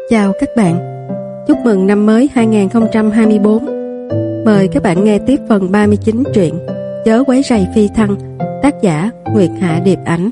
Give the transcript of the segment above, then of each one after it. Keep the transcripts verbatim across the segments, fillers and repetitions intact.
Chào các bạn, chúc mừng năm mới hai không hai tư. Mời các bạn nghe tiếp phần ba mươi chín truyện Chớ quấy rầy phi thăng, tác giả Nguyệt Hạ Điệp Ảnh.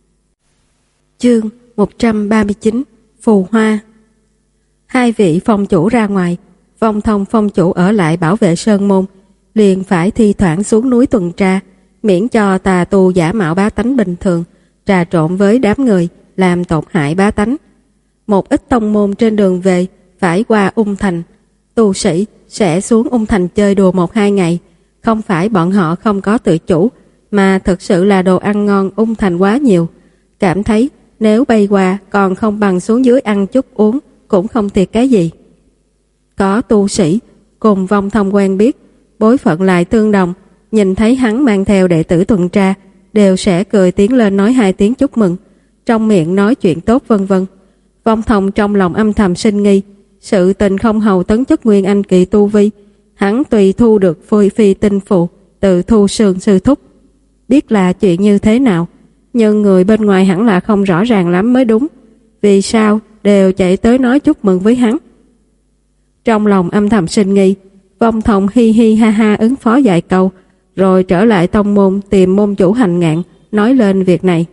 Chương một trăm ba mươi chín, Phù Hoa. Hai vị phong chủ ra ngoài, Vong Thông phong chủ ở lại bảo vệ sơn môn, liền phải thi thoảng xuống núi tuần tra, miễn cho tà tu giả mạo bá tánh bình thường trà trộn với đám người làm tổn hại bá tánh. Một ít tông môn trên đường về phải qua Ung Thành, tu sĩ sẽ xuống Ung Thành chơi đùa một hai ngày. Không phải bọn họ không có tự chủ, mà thực sự là đồ ăn ngon Ung Thành quá nhiều, cảm thấy nếu bay qua còn không bằng xuống dưới ăn chút uống, cũng không thiệt cái gì. Có tu sĩ cùng Vong Thông quen biết, bối phận lại tương đồng, nhìn thấy hắn mang theo đệ tử tuần tra, đều sẽ cười tiến lên nói hai tiếng chúc mừng, trong miệng nói chuyện tốt vân vân. Vong Thông trong lòng âm thầm sinh nghi, sự tình không hầu tấn chức nguyên anh kỳ tu vi, hắn tùy thu được phôi phi tinh phụ từ Thu Sương sư thúc, biết là chuyện như thế nào, nhưng người bên ngoài hẳn là không rõ ràng lắm mới đúng, vì sao đều chạy tới nói chúc mừng với hắn. Trong lòng âm thầm sinh nghi, Vong Thông hi hi ha ha ứng phó vài câu, rồi trở lại tông môn tìm môn chủ Hành Ngạn nói lên việc này.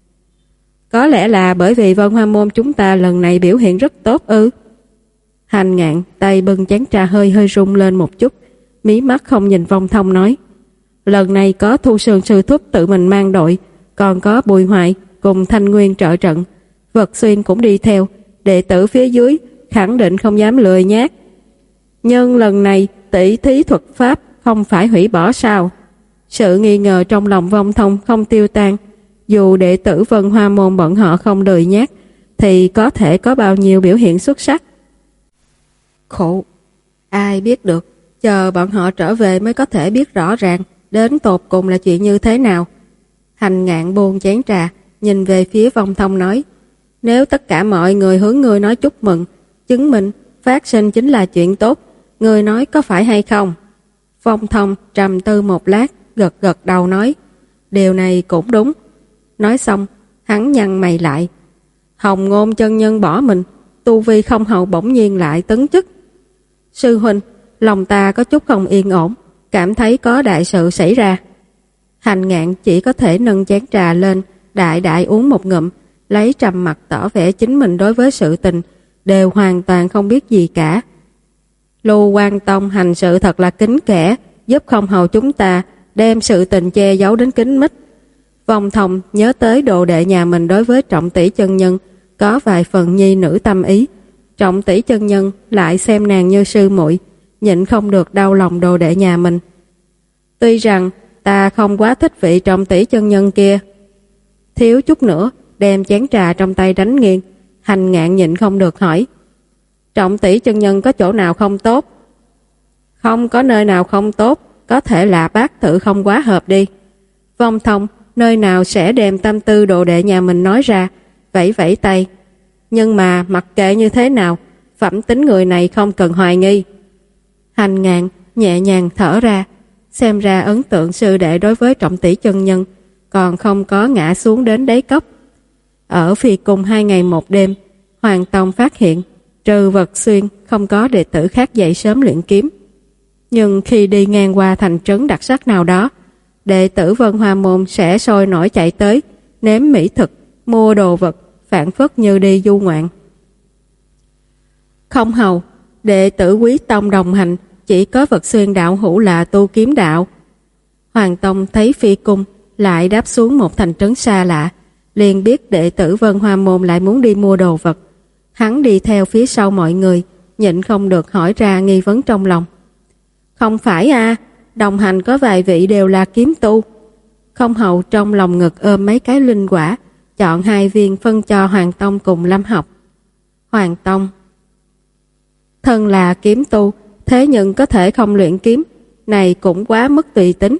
Có lẽ là bởi vì Vân Hoa môn chúng ta lần này biểu hiện rất tốt ư? Hành Ngạn tay bưng chén trà hơi hơi rung lên một chút, mí mắt không nhìn Vong Thông nói: lần này có Thu Sương sư thúc tự mình mang đội, còn có Bùi Hoại cùng Thanh Nguyên trợ trận, Vật Xuyên cũng đi theo, đệ tử phía dưới khẳng định không dám lười nhác. Nhưng lần này tỷ thí thuật pháp không phải hủy bỏ sao? Sự nghi ngờ trong lòng Vong Thông không tiêu tan. Dù đệ tử Vân Hoa môn bọn họ không lười nhác, thì có thể có bao nhiêu biểu hiện xuất sắc. Khổ, ai biết được, chờ bọn họ trở về mới có thể biết rõ ràng đến tột cùng là chuyện như thế nào. Hành Ngạn buông chén trà, nhìn về phía Vong Thông nói: nếu tất cả mọi người hướng người nói chúc mừng, chứng minh phát sinh chính là chuyện tốt, người nói có phải hay không? Vong Thông trầm tư một lát, gật gật đầu nói: điều này cũng đúng. Nói xong, hắn nhăn mày lại. Hồng Ngôn chân nhân bỏ mình, tu vi không hầu bỗng nhiên lại tấn chức. Sư huynh, lòng ta có chút không yên ổn, cảm thấy có đại sự xảy ra. Hành Ngạn chỉ có thể nâng chén trà lên, đại đại uống một ngụm, lấy trầm mặt tỏ vẻ chính mình đối với sự tình đều hoàn toàn không biết gì cả. Lưu Quan Tông hành sự thật là kín kẽ, giúp không hầu chúng ta đem sự tình che giấu đến kín mít. Vong Thông nhớ tới đồ đệ nhà mình đối với Trọng Tỷ chân nhân có vài phần nhi nữ tâm ý, Trọng Tỷ chân nhân lại xem nàng như sư muội, nhịn không được đau lòng đồ đệ nhà mình. Tuy rằng ta không quá thích vị Trọng Tỷ chân nhân kia. Thiếu chút nữa đem chén trà trong tay đánh nghiêng, Hành Ngạn nhịn không được hỏi: Trọng Tỷ chân nhân có chỗ nào không tốt? Không có nơi nào không tốt, có thể là bác tự không quá hợp đi. Vong Thông nơi nào sẽ đem tâm tư đồ đệ nhà mình nói ra, vẫy vẫy tay. Nhưng mà mặc kệ như thế nào, phẩm tính người này không cần hoài nghi. Hành Ngạn nhẹ nhàng thở ra, xem ra ấn tượng sư đệ đối với Trọng Tỷ chân nhân còn không có ngã xuống đến đáy cốc. Ở Phi Cung hai ngày một đêm, Hoàng Tông phát hiện trừ Vật Xuyên không có đệ tử khác dậy sớm luyện kiếm. Nhưng khi đi ngang qua thành trấn đặc sắc nào đó, đệ tử Vân Hoa môn sẽ sôi nổi chạy tới, nếm mỹ thực, mua đồ vật, phảng phất như đi du ngoạn. Không hầu, đệ tử Quý Tông đồng hành, chỉ có Vật Xuyên đạo hữu là tu kiếm đạo. Hoàng Tông thấy Phi Cung lại đáp xuống một thành trấn xa lạ, liền biết đệ tử Vân Hoa môn lại muốn đi mua đồ vật. Hắn đi theo phía sau mọi người, nhịn không được hỏi ra nghi vấn trong lòng. Không phải à, đồng hành có vài vị đều là kiếm tu. Không hầu trong lòng ngực ôm mấy cái linh quả, chọn hai viên phân cho Hoàng Tông cùng Lâm học. Hoàng Tông thân là kiếm tu, thế nhưng có thể không luyện kiếm, này cũng quá mức tùy tính.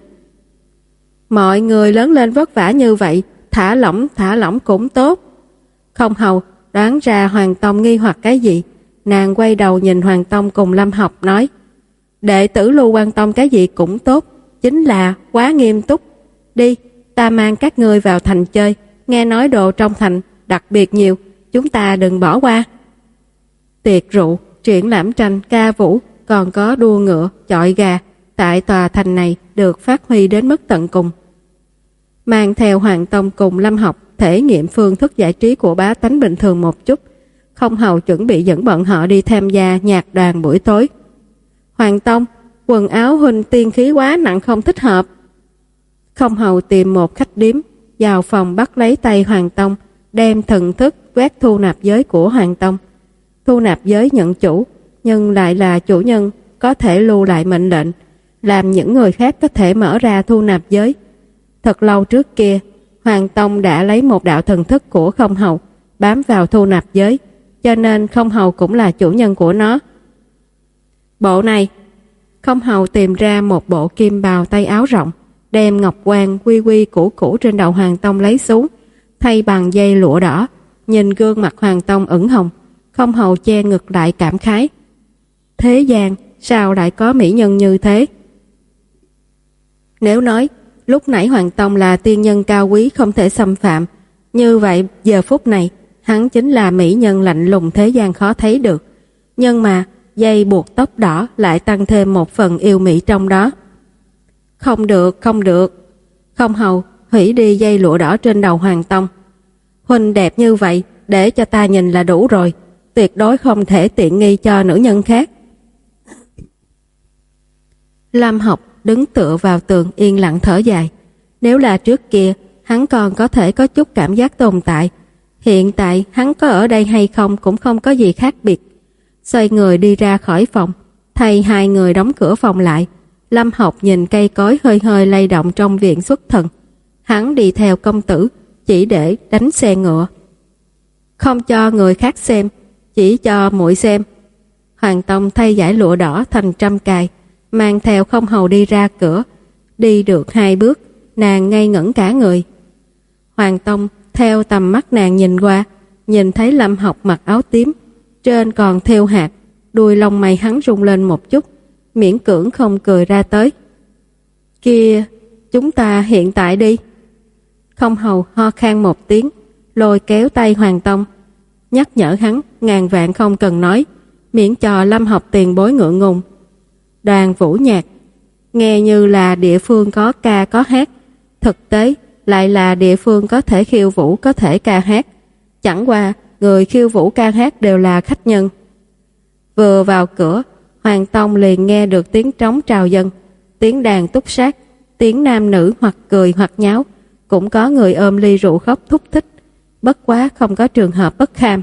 Mọi người lớn lên vất vả như vậy, thả lỏng thả lỏng cũng tốt. Không hầu đoán ra Hoàng Tông nghi hoặc cái gì, nàng quay đầu nhìn Hoàng Tông cùng Lâm học nói: đệ tử Lưu Quan Tông cái gì cũng tốt, chính là quá nghiêm túc. Đi, ta mang các ngươi vào thành chơi, nghe nói đồ trong thành đặc biệt nhiều, chúng ta đừng bỏ qua. Tiệc rượu, triển lãm tranh, ca vũ, còn có đua ngựa, chọi gà tại tòa thành này được phát huy đến mức tận cùng. Mang theo Hoàng Tông cùng Lâm Học thể nghiệm phương thức giải trí của bá tánh bình thường một chút, Không Hầu chuẩn bị dẫn bọn họ đi tham gia nhạc đoàn buổi tối. Hoàng Tông, quần áo huynh tiên khí quá nặng không thích hợp. Không Hầu tìm một khách điếm, vào phòng bắt lấy tay Hoàng Tông, đem thần thức quét thu nạp giới của Hoàng Tông. Thu nạp giới nhận chủ, nhưng lại là chủ nhân có thể lưu lại mệnh lệnh, làm những người khác có thể mở ra thu nạp giới. Thật lâu trước kia, Hoàng Tông đã lấy một đạo thần thức của Không Hầu bám vào thu nạp giới, cho nên Không Hầu cũng là chủ nhân của nó. Bộ này, Không Hầu tìm ra một bộ kim bào tay áo rộng, đem ngọc quan quy quy cũ cũ trên đầu Hoàng Tông lấy xuống, thay bằng dây lụa đỏ. Nhìn gương mặt Hoàng Tông ửng hồng, Không Hầu che ngực lại cảm khái. Thế gian sao lại có mỹ nhân như thế? Nếu nói lúc nãy Hoàng Tông là tiên nhân cao quý không thể xâm phạm, như vậy giờ phút này hắn chính là mỹ nhân lạnh lùng thế gian khó thấy được. Nhưng mà dây buộc tóc đỏ lại tăng thêm một phần yêu mỹ trong đó. Không được, không được. Không Hầu hủy đi dây lụa đỏ trên đầu Hoàng Tông. Huynh đẹp như vậy, để cho ta nhìn là đủ rồi, tuyệt đối không thể tiện nghi cho nữ nhân khác. Lâm Học đứng tựa vào tường yên lặng thở dài. Nếu là trước kia, hắn còn có thể có chút cảm giác tồn tại. Hiện tại hắn có ở đây hay không cũng không có gì khác biệt. Xoay người đi ra khỏi phòng, thay hai người đóng cửa phòng lại. Lâm Học nhìn cây cối hơi hơi lay động trong viện xuất thần. Hắn đi theo công tử, chỉ để đánh xe ngựa. Không cho người khác xem, chỉ cho muội xem. Hoàng Tông thay giải lụa đỏ thành trăm cài, mang theo Không Hầu đi ra cửa. Đi được hai bước, nàng ngây ngẩn cả người. Hoàng Tông theo tầm mắt nàng nhìn qua, nhìn thấy Lâm Học mặc áo tím, trên còn thêu hạt, đuôi lông mày hắn rung lên một chút, miễn cưỡng không cười ra tới. Kia, chúng ta hiện tại đi. Không Hầu ho khan một tiếng, lôi kéo tay Hoàng Tông, nhắc nhở hắn ngàn vạn không cần nói, miễn cho Lâm Học tiền bối ngượng ngùng. Đoàn vũ nhạc, nghe như là địa phương có ca có hát, thực tế lại là địa phương có thể khiêu vũ có thể ca hát. Chẳng qua người khiêu vũ ca hát đều là khách nhân. Vừa vào cửa, Hoàng Tông liền nghe được tiếng trống trào dân, tiếng đàn túc sát, tiếng nam nữ hoặc cười hoặc nháo, cũng có người ôm ly rượu khóc thúc thích, bất quá không có trường hợp bất kham.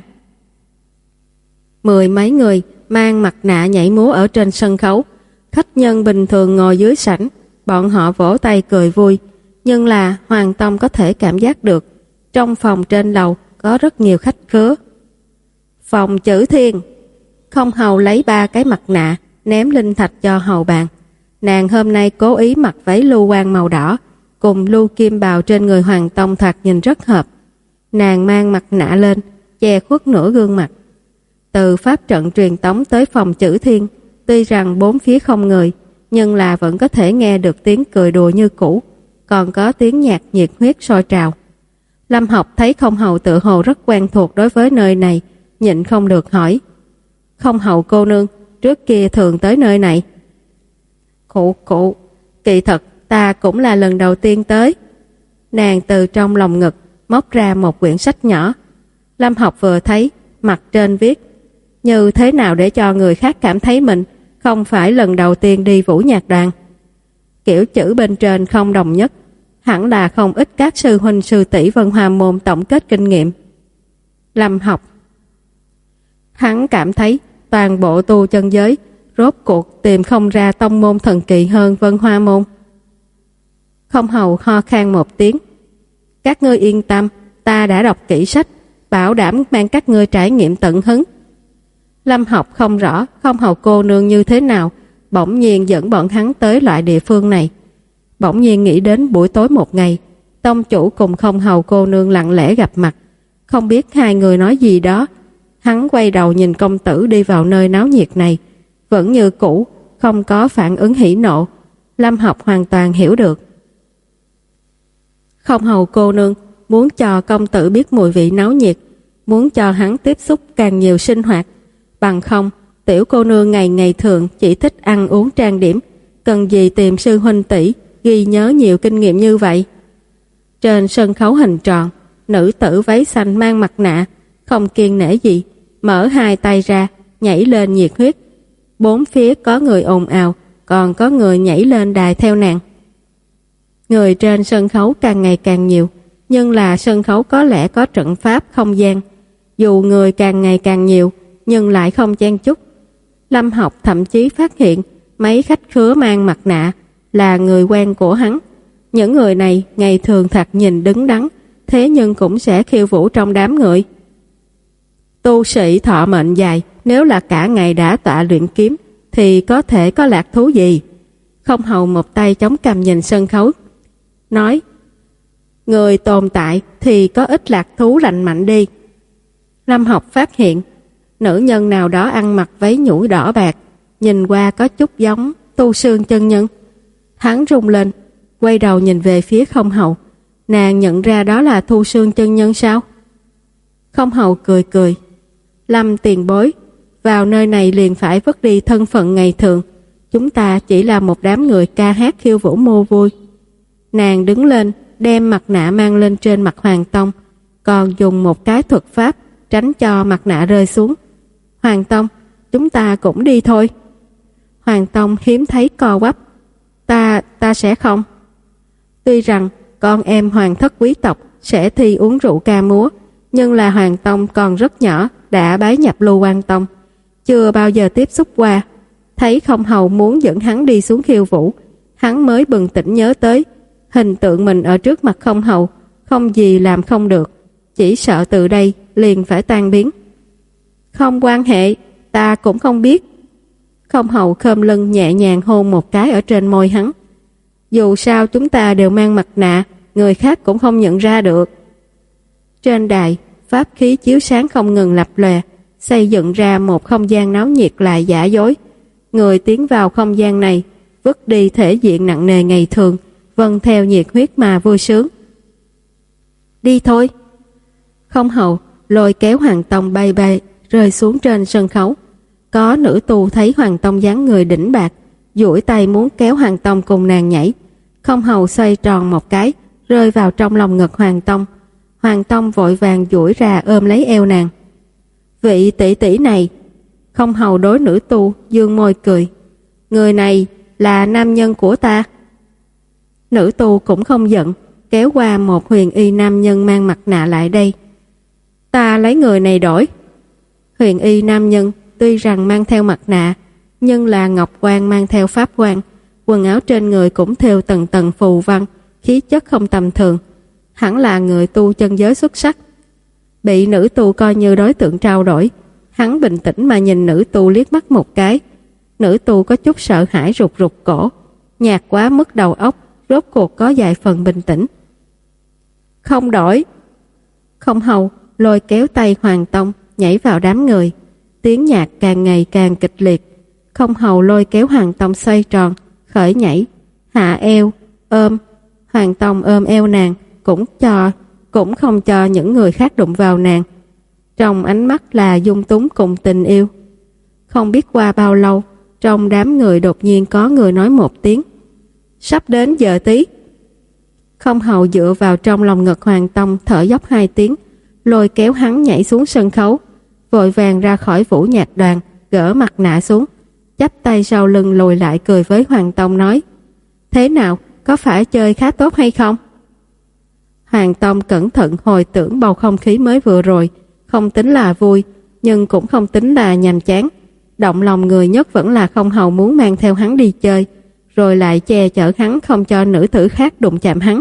Mười mấy người mang mặt nạ nhảy múa ở trên sân khấu, khách nhân bình thường ngồi dưới sảnh, bọn họ vỗ tay cười vui, nhưng là Hoàng Tông có thể cảm giác được trong phòng trên lầu có rất nhiều khách khứa. Phòng Chữ Thiên. Không Hầu lấy ba cái mặt nạ ném linh thạch cho hầu bàn. Nàng hôm nay cố ý mặc váy lưu quan màu đỏ, cùng lưu kim bào trên người Hoàng Tông thoạt nhìn rất hợp. Nàng mang mặt nạ lên, che khuất nửa gương mặt. Từ pháp trận truyền tống tới phòng Chữ Thiên, tuy rằng bốn phía không người, nhưng là vẫn có thể nghe được tiếng cười đùa như cũ, còn có tiếng nhạc nhiệt huyết sôi trào. Lâm Học thấy Không Hầu tự hồ rất quen thuộc đối với nơi này, nhịn không được hỏi. Không Hầu cô nương, trước kia thường tới nơi này? Khụ khụ, kỳ thật ta cũng là lần đầu tiên tới. Nàng từ trong lòng ngực móc ra một quyển sách nhỏ. Lâm Học vừa thấy, mặt trên viết: như thế nào để cho người khác cảm thấy mình không phải lần đầu tiên đi vũ nhạc đoàn. Kiểu chữ bên trên không đồng nhất, hẳn là không ít các sư huynh sư tỷ Vân Hoa môn tổng kết kinh nghiệm. Lâm Học, hắn cảm thấy toàn bộ tu chân giới rốt cuộc tìm không ra tông môn thần kỳ hơn Vân Hoa môn. Không Hầu ho khan một tiếng. Các ngươi yên tâm, ta đã đọc kỹ sách, bảo đảm mang các ngươi trải nghiệm tận hứng. Lâm Học không rõ Không Hầu cô nương như thế nào bỗng nhiên dẫn bọn hắn tới loại địa phương này. Bỗng nhiên nghĩ đến buổi tối một ngày, tông chủ cùng Không Hầu cô nương lặng lẽ gặp mặt, không biết hai người nói gì đó. Hắn quay đầu nhìn công tử đi vào nơi náo nhiệt này, vẫn như cũ, không có phản ứng hỉ nộ. Lâm Học hoàn toàn hiểu được. Không Hầu cô nương muốn cho công tử biết mùi vị náo nhiệt, muốn cho hắn tiếp xúc càng nhiều sinh hoạt, Bằng không, tiểu cô nương ngày ngày thường chỉ thích ăn uống trang điểm, cần gì tìm sư huynh tỷ ghi nhớ nhiều kinh nghiệm như vậy. Trên sân khấu hình tròn, nữ tử váy xanh mang mặt nạ, không kiêng nể gì, mở hai tay ra, nhảy lên nhiệt huyết. Bốn phía có người ồn ào, còn có người nhảy lên đài theo nàng. Người trên sân khấu càng ngày càng nhiều, nhưng là sân khấu có lẽ có trận pháp không gian. Dù người càng ngày càng nhiều, nhưng lại không chen chúc. Lâm Học thậm chí phát hiện mấy khách khứa mang mặt nạ là người quen của hắn. Những người này ngày thường thật nhìn đứng đắn, thế nhưng cũng sẽ khiêu vũ trong đám người. Tu sĩ thọ mệnh dài, nếu là cả ngày đã tọa luyện kiếm thì có thể có lạc thú gì? Không Hầu một tay chống cằm nhìn sân khấu, nói: người tồn tại thì có ít lạc thú lành mạnh đi. Lâm Học phát hiện nữ nhân nào đó ăn mặc váy nhũ đỏ bạc, nhìn qua có chút giống Tu Sương chân nhân. Hắn rung lên, quay đầu nhìn về phía Không Hầu. Nàng nhận ra đó là Tu Sương chân nhân sao? Không Hầu cười cười: Lâm tiền bối, vào nơi này liền phải vứt đi thân phận ngày thường. Chúng ta chỉ là một đám người ca hát khiêu vũ mua vui. Nàng đứng lên, đem mặt nạ mang lên trên mặt Hoàng Tông, còn dùng một cái thuật pháp tránh cho mặt nạ rơi xuống. Hoàng Tông, chúng ta cũng đi thôi. Hoàng Tông hiếm thấy co quắp: Ta, ta sẽ không. Tuy rằng con em hoàng thất quý tộc sẽ thi uống rượu ca múa, nhưng là Hoàng Tông còn rất nhỏ đã bái nhập Lưu Quan Tông, chưa bao giờ tiếp xúc qua. Thấy Không Hầu muốn dẫn hắn đi xuống khiêu vũ, hắn mới bừng tỉnh nhớ tới hình tượng mình ở trước mặt Không Hầu, không gì làm không được, chỉ sợ từ đây liền phải tan biến. Không quan hệ, ta cũng không biết. Không Hầu khom lưng nhẹ nhàng hôn một cái ở trên môi hắn. Dù sao chúng ta đều mang mặt nạ, người khác cũng không nhận ra được. Trên đài, pháp khí chiếu sáng không ngừng lập lòe, xây dựng ra một không gian náo nhiệt lại giả dối. Người tiến vào không gian này, vứt đi thể diện nặng nề ngày thường, vâng theo nhiệt huyết mà vui sướng. Đi thôi. Không Hầu lôi kéo Hoàng Tông bay bay rơi xuống trên sân khấu. Có nữ tu thấy Hoàng Tông dáng người đỉnh bạc, duỗi tay muốn kéo Hoàng Tông cùng nàng nhảy. Không Hầu xoay tròn một cái, rơi vào trong lòng ngực Hoàng Tông. Hoàng Tông vội vàng duỗi ra ôm lấy eo nàng. Vị tỷ tỷ này. Không Hầu đối nữ tu dương môi cười: người này là nam nhân của ta. Nữ tu cũng không giận, kéo qua một huyền y nam nhân mang mặt nạ lại đây. Ta lấy người này đổi. Huyền y nam nhân tuy rằng mang theo mặt nạ, nhưng là ngọc quan mang theo pháp quan, quần áo trên người cũng thêu tầng tầng phù văn, khí chất không tầm thường, hẳn là người tu chân giới xuất sắc. Bị nữ tu coi như đối tượng trao đổi, hắn bình tĩnh mà nhìn nữ tu liếc mắt một cái. Nữ tu có chút sợ hãi rụt rụt cổ, nhạt quá mức đầu óc, rốt cuộc có vài phần bình tĩnh. Không đổi. Không Hầu lôi kéo tay Hoàng Tông nhảy vào đám người, tiếng nhạc càng ngày càng kịch liệt. Không Hầu lôi kéo Hoàng Tông xoay tròn, khởi nhảy, hạ eo, ôm. Hoàng Tông ôm eo nàng, cũng cho cũng không cho những người khác đụng vào nàng. Trong ánh mắt là dung túng cùng tình yêu. Không biết qua bao lâu, trong đám người đột nhiên có người nói một tiếng: sắp đến giờ tí. Không Hầu dựa vào trong lòng ngực Hoàng Tông thở dốc hai tiếng, lôi kéo hắn nhảy xuống sân khấu, vội vàng ra khỏi vũ nhạc đoàn, gỡ mặt nạ xuống, chắp tay sau lưng lùi lại cười với Hoàng Tông nói: thế nào, có phải chơi khá tốt hay không? Hoàng Tông cẩn thận hồi tưởng bầu không khí mới vừa rồi, không tính là vui, nhưng cũng không tính là nhàm chán. Động lòng người nhất vẫn là Không Hầu muốn mang theo hắn đi chơi, rồi lại che chở hắn không cho nữ tử khác đụng chạm hắn.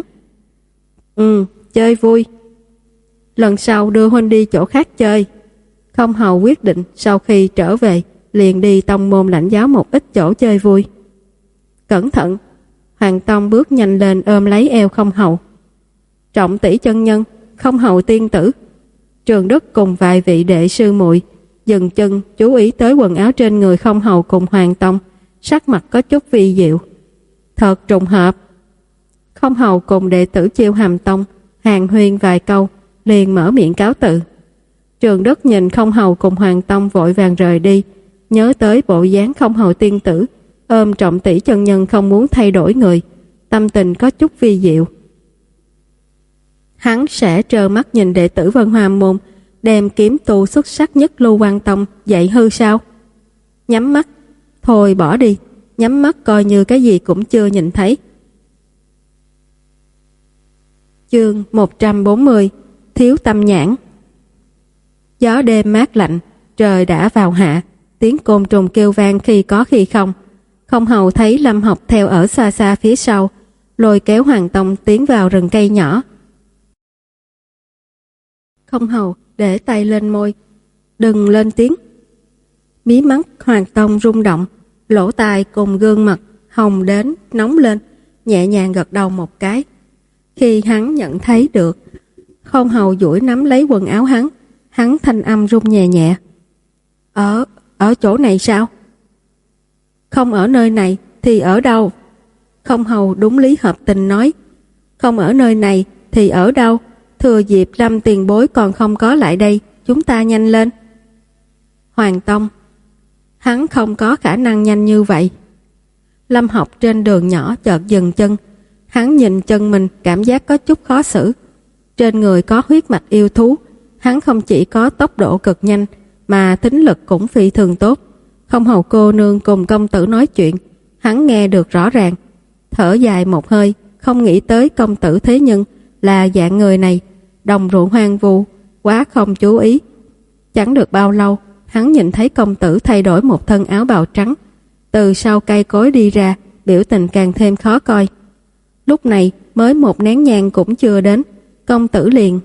Ừ, chơi vui. Lần sau đưa huynh đi chỗ khác chơi. Không Hầu quyết định sau khi trở về liền đi tông môn lãnh giáo một ít chỗ chơi vui. Cẩn thận. Hoàng Tông bước nhanh lên ôm lấy eo Không Hầu. Trọng tỷ chân nhân, Không Hầu tiên tử. Trường Đức cùng vài vị đệ sư muội dừng chân chú ý tới quần áo trên người Không Hầu cùng Hoàng Tông, sắc mặt có chút vi diệu. Thật trùng hợp. Không Hầu cùng đệ tử Chiêu Hàm Tông hàn huyên vài câu, liền mở miệng cáo từ. Trường Đức nhìn Không Hầu cùng Hoàng Tông vội vàng rời đi, nhớ tới bộ dáng Không Hầu tiên tử ôm Trọng Tỷ chân nhân không muốn thay đổi người, tâm tình có chút vi diệu. Hắn sẽ trơ mắt nhìn đệ tử Vân Hoa môn đem kiếm tu xuất sắc nhất Lưu Quan Tông dạy hư sao? Nhắm mắt, thôi bỏ đi, nhắm mắt coi như cái gì cũng chưa nhìn thấy. Chương một trăm bốn mươi, thiếu tâm nhãn. Gió đêm mát lạnh, trời đã vào hạ, tiếng côn trùng kêu vang khi có khi không. Không Hầu thấy Lâm Học theo ở xa xa phía sau, lôi kéo Hoàng Tông tiến vào rừng cây nhỏ. Không Hầu để tay lên môi, đừng lên tiếng. Mí mắt Hoàng Tông rung động, lỗ tai cùng gương mặt hồng đến nóng lên, nhẹ nhàng gật đầu một cái. Khi hắn nhận thấy được Không Hầu duỗi nắm lấy quần áo hắn, hắn thanh âm rung nhẹ nhẹ. Ở, ở chỗ này sao? Không ở nơi này thì ở đâu? Không Hầu đúng lý hợp tình nói. Không ở nơi này thì ở đâu? Thừa dịp Lâm tiền bối còn không có lại đây, chúng ta nhanh lên. Hoàng Tông, hắn không có khả năng nhanh như vậy. Lâm Học trên đường nhỏ chợt dừng chân, hắn nhìn chân mình cảm giác có chút khó xử. Trên người có huyết mạch yêu thú, hắn không chỉ có tốc độ cực nhanh mà thính lực cũng phi thường tốt. Không Hầu cô nương cùng công tử nói chuyện, hắn nghe được rõ ràng. Thở dài một hơi, không nghĩ tới công tử thế nhưng là dạng người này, đồng ruộng hoang vu, quá không chú ý. Chẳng được bao lâu, hắn nhìn thấy công tử thay đổi một thân áo bào trắng, từ sau cây cối đi ra, biểu tình càng thêm khó coi. Lúc này mới một nén nhang cũng chưa đến, công tử liền: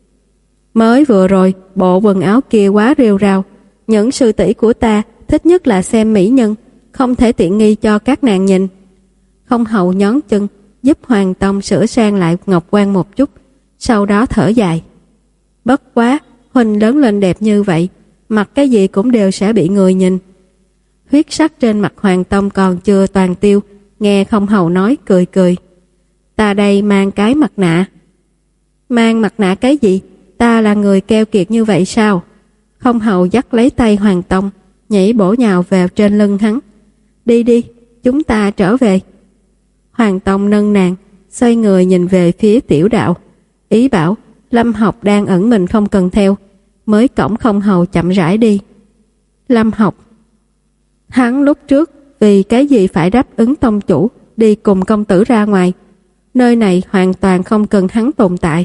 mới vừa rồi bộ quần áo kia quá rêu rao, những sư tỷ của ta thích nhất là xem mỹ nhân, không thể tiện nghi cho các nàng nhìn. Không Hầu nhón chân giúp Hoàng Tông sửa sang lại ngọc quan một chút, sau đó thở dài: bất quá huynh lớn lên đẹp như vậy, mặc cái gì cũng đều sẽ bị người nhìn. Huyết sắc trên mặt Hoàng Tông còn chưa toàn tiêu, nghe Không Hầu nói cười cười: ta đây mang cái mặt nạ. Mang mặt nạ cái gì? Ta là người keo kiệt như vậy sao? Không Hầu dắt lấy tay Hoàng Tông, nhảy bổ nhào vào trên lưng hắn. Đi đi, chúng ta trở về. Hoàng Tông nâng nàng, xoay người nhìn về phía tiểu đạo, ý bảo Lâm Học đang ẩn mình không cần theo, mới cõng Không Hầu chậm rãi đi. Lâm Học, hắn lúc trước vì cái gì phải đáp ứng tông chủ đi cùng công tử ra ngoài, nơi này hoàn toàn không cần hắn tồn tại.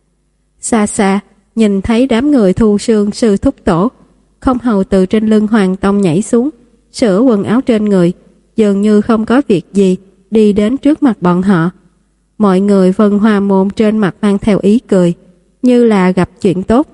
Xa xa nhìn thấy đám người Thu Sương sư thúc tổ, Không Hầu từ trên lưng Hoàng Tông nhảy xuống, sửa quần áo trên người, dường như không có việc gì, đi đến trước mặt bọn họ. Mọi người Vân Hoa môn trên mặt mang theo ý cười, như là gặp chuyện tốt.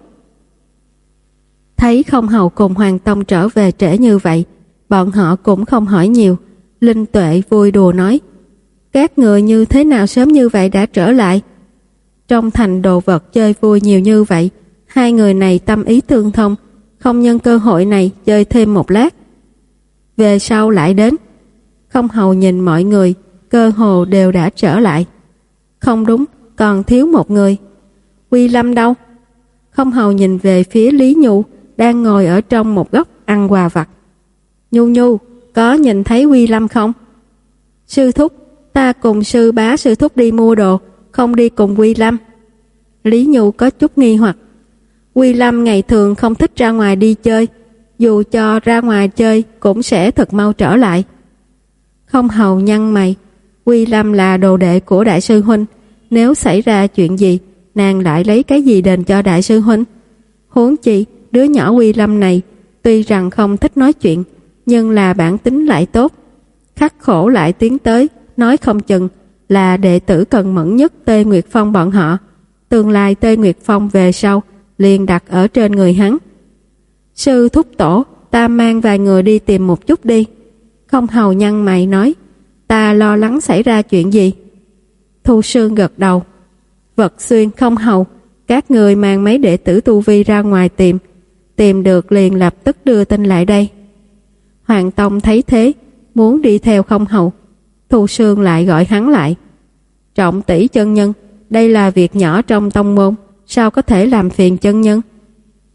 Thấy Không Hầu cùng Hoàng Tông trở về trễ như vậy, bọn họ cũng không hỏi nhiều. Linh Tuệ vui đùa nói: các người như thế nào sớm như vậy đã trở lại? Trong thành đồ vật chơi vui nhiều như vậy, hai người này tâm ý tương thông, không nhân cơ hội này chơi thêm một lát. Về sau lại đến. Không Hầu nhìn mọi người, cơ hồ đều đã trở lại. Không đúng, còn thiếu một người. Quy Lâm đâu? Không Hầu nhìn về phía Lý Nhu đang ngồi ở trong một góc ăn quà vặt. Nhu Nhu, có nhìn thấy Quy Lâm không? Sư thúc, ta cùng sư bá sư thúc đi mua đồ, không đi cùng Quy Lâm. Lý Nhu có chút nghi hoặc. Quy Lâm ngày thường không thích ra ngoài đi chơi, dù cho ra ngoài chơi cũng sẽ thật mau trở lại. Không Hầu nhăn mày. Quy Lâm là đồ đệ của đại sư huynh, nếu xảy ra chuyện gì, nàng lại lấy cái gì đền cho đại sư huynh? Huống chi đứa nhỏ Quy Lâm này tuy rằng không thích nói chuyện, nhưng là bản tính lại tốt, khắc khổ lại tiến tới, nói không chừng là đệ tử cần mẫn nhất Tê Nguyệt Phong bọn họ. Tương lai Tê Nguyệt Phong về sau liền đặt ở trên người hắn. Sư thúc tổ, ta mang vài người đi tìm một chút đi. Không Hầu nhăn mày nói: ta lo lắng xảy ra chuyện gì? Thu Sương gật đầu. Vật xuyên Không Hầu, các người mang mấy đệ tử tu vi ra ngoài tìm, tìm được liền lập tức đưa tin lại đây. Hoàng Tông thấy thế, muốn đi theo Không Hầu. Thu Sương lại gọi hắn lại. Trọng tỷ chân nhân, đây là việc nhỏ trong tông môn, sao có thể làm phiền chân nhân?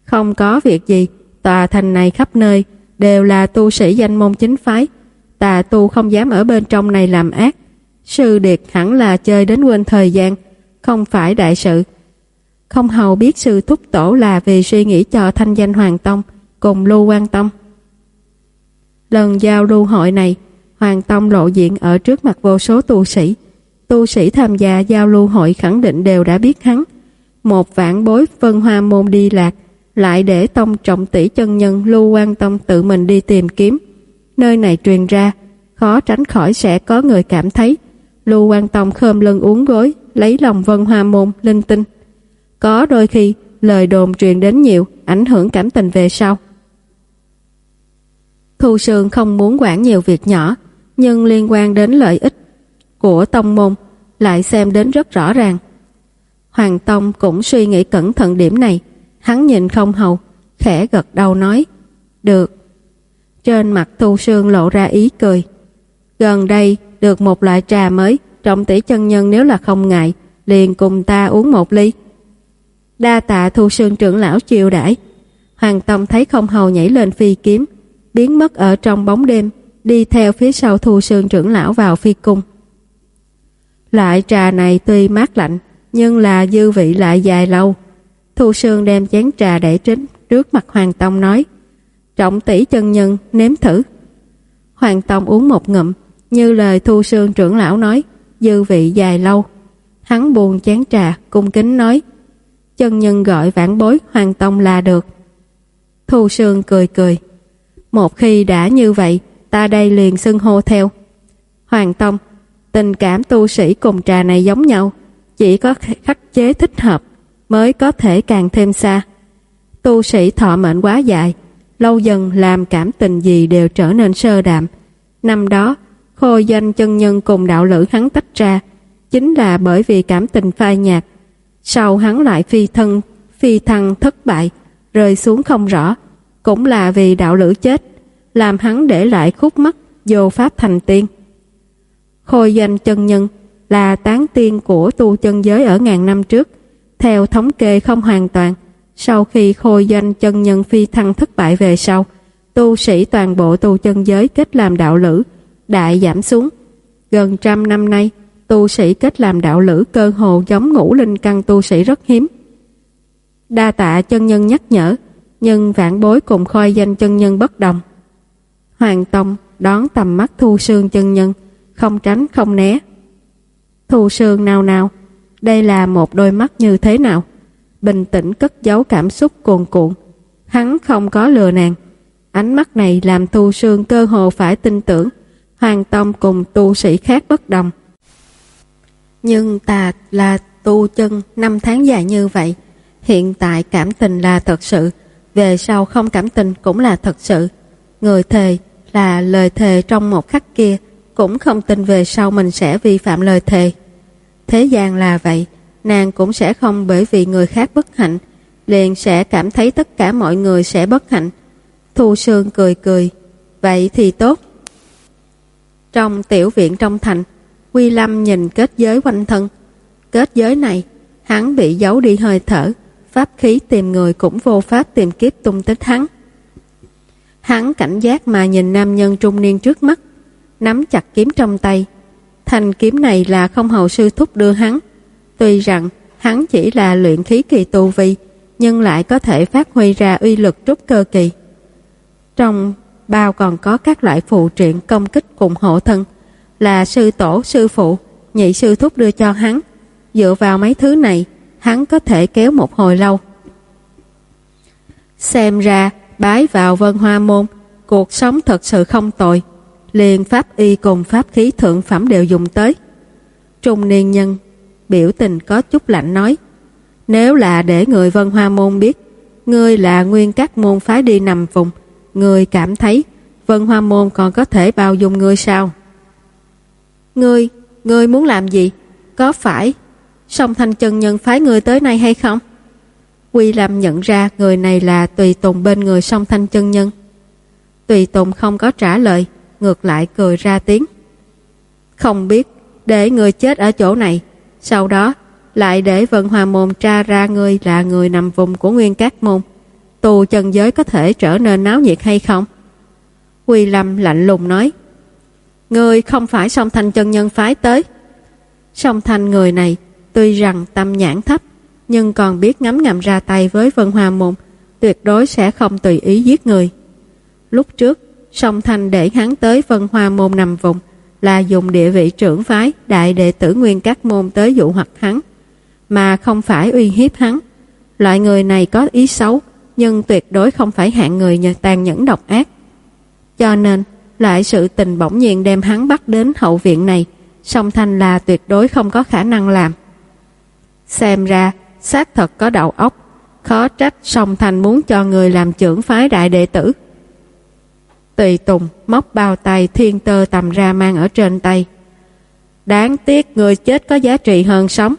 Không có việc gì, tòa thành này khắp nơi đều là tu sĩ danh môn chính phái. Tà tu không dám ở bên trong này làm ác. Sư điệt hẳn là chơi đến quên thời gian, không phải đại sự. Không hầu biết sư thúc tổ là vì suy nghĩ cho thanh danh Hoàng Tông cùng Lưu Quan Tông. Lần giao lưu hội này, Hoàng Tông lộ diện ở trước mặt vô số tu sĩ. Tu sĩ tham gia giao lưu hội khẳng định đều đã biết hắn. Một vạn bối Vân Hoa Môn đi lạc, lại để tông trọng tỷ chân nhân Lưu Quan Tông tự mình đi tìm kiếm. Nơi này truyền ra, khó tránh khỏi sẽ có người cảm thấy Lưu Quan Tông khom lưng uốn gối, lấy lòng Vân Hoa Môn linh tinh. Có đôi khi lời đồn truyền đến nhiều, ảnh hưởng cảm tình về sau. Thu Sương không muốn quản nhiều việc nhỏ, nhưng liên quan đến lợi ích của tông môn lại xem đến rất rõ ràng. Hoàng Tông cũng suy nghĩ cẩn thận điểm này. Hắn nhìn Không Hầu, khẽ gật đầu nói, được. Trên mặt Thu Sương lộ ra ý cười. Gần đây được một loại trà mới, trọng tỷ chân nhân nếu là không ngại, liền cùng ta uống một ly. Đa tạ Thu Sương trưởng lão chiêu đãi. Hoàng Tông thấy Không Hầu nhảy lên phi kiếm, biến mất ở trong bóng đêm, đi theo phía sau Thu Sương trưởng lão vào phi cung. Loại trà này tuy mát lạnh, nhưng là dư vị lại dài lâu. Thu Sương đem chén trà để trên trước mặt Hoàng Tông nói, trọng tỷ chân nhân nếm thử. Hoàng Tông uống một ngụm, như lời Thu Sương trưởng lão nói, dư vị dài lâu. Hắn buông chén trà, cung kính nói, chân nhân gọi vãn bối Hoàng Tông là được. Thu Sương cười cười, một khi đã như vậy, ta đây liền xưng hô theo. Hoàng Tông, tình cảm tu sĩ cùng trà này giống nhau, chỉ có khắc chế thích hợp mới có thể càng thêm xa. Tu sĩ thọ mệnh quá dài, lâu dần làm cảm tình gì đều trở nên sơ đạm. Năm đó, Khôi Doanh chân nhân cùng đạo lữ hắn tách ra, chính là bởi vì cảm tình phai nhạt. Sau hắn lại phi thân, phi thăng thất bại, rơi xuống không rõ, cũng là vì đạo lữ chết, làm hắn để lại khúc mắc vô pháp thành tiên. Khôi Doanh chân nhân là tán tiên của tu chân giới ở ngàn năm trước. Theo thống kê không hoàn toàn, sau khi Khôi Doanh chân nhân phi thăng thất bại về sau, tu sĩ toàn bộ tu chân giới kết làm đạo lữ đại giảm xuống. Gần trăm năm nay, tu sĩ kết làm đạo lữ cơ hồ giống ngũ linh căn tu sĩ rất hiếm. Đa tạ chân nhân nhắc nhở, nhưng vãn bối cùng Khôi Doanh chân nhân bất đồng. Hoàng Tông đón tầm mắt Thu Sương chân nhân, không tránh không né. Thu Sương nào nào, đây là một đôi mắt như thế nào? Bình tĩnh cất giấu cảm xúc cuồn cuộn. Hắn không có lừa nàng. Ánh mắt này làm Thu Sương cơ hồ phải tin tưởng Hoàng Tông cùng tu sĩ khác bất đồng. Nhưng ta là tu chân năm tháng dài như vậy, hiện tại cảm tình là thật sự, về sau không cảm tình cũng là thật sự. Người thề là lời thề trong một khắc kia, cũng không tin về sau mình sẽ vi phạm lời thề. Thế gian là vậy, nàng cũng sẽ không bởi vì người khác bất hạnh liền sẽ cảm thấy tất cả mọi người sẽ bất hạnh. Thu Sương cười cười, vậy thì tốt. Trong tiểu viện trong thành, Quy Lâm nhìn kết giới quanh thân. Kết giới này, hắn bị giấu đi hơi thở, pháp khí tìm người cũng vô pháp tìm kiếp tung tích hắn. Hắn cảnh giác mà nhìn nam nhân trung niên trước mắt, nắm chặt kiếm trong tay. Thanh kiếm này là Không Hầu sư thúc đưa hắn. Tuy rằng hắn chỉ là luyện khí kỳ tu vi, nhưng lại có thể phát huy ra uy lực trúc cơ kỳ. Trong bao còn có các loại phụ triện công kích cùng hộ thân, là sư tổ, sư phụ, nhị sư thúc đưa cho hắn. Dựa vào mấy thứ này, hắn có thể kéo một hồi lâu. Xem ra bái vào Vân Hoa Môn, cuộc sống thật sự không tồi. Liền pháp y cùng pháp khí thượng phẩm đều dùng tới. Trung niên nhân biểu tình có chút lạnh nói, nếu là để người Vân Hoa Môn biết ngươi là nguyên các môn phái đi nằm vùng, ngươi cảm thấy Vân Hoa Môn còn có thể bao dung ngươi sao? Ngươi, ngươi muốn làm gì? Có phải Song Thanh chân nhân phái ngươi tới nay hay không? Quy Lâm nhận ra người này là Tùy Tùng bên người Song Thanh chân nhân. Tùy Tùng không có trả lời, ngược lại cười ra tiếng. Không biết, để người chết ở chỗ này, sau đó lại để Vân Hoa Môn tra ra ngươi là người nằm vùng của Nguyên Các Môn. tu chân giới có thể trở nên náo nhiệt hay không? Quy Lâm lạnh lùng nói, ngươi không phải Song Thanh chân nhân phái tới. Song Thanh người này tuy rằng tâm nhãn thấp, nhưng còn biết ngấm ngầm ra tay với Vân Hoa Môn, tuyệt đối sẽ không tùy ý giết người. Lúc trước, Song Thanh để hắn tới Vân Hoa Môn nằm vùng là dùng địa vị trưởng phái đại đệ tử Nguyên Các Môn tới dụ hoặc hắn, mà không phải uy hiếp hắn. Loại người này có ý xấu, nhưng tuyệt đối không phải hạng người tàn nhẫn độc ác. Cho nên, lại sự tình bỗng nhiên đem hắn bắt đến hậu viện này, Song Thanh là tuyệt đối không có khả năng làm. Xem ra, xác thật có đầu óc, khó trách Song Thanh muốn cho người làm trưởng phái đại đệ tử. Tùy Tùng móc bao tay thiên tơ tầm ra mang ở trên tay. Đáng tiếc người chết có giá trị hơn sống.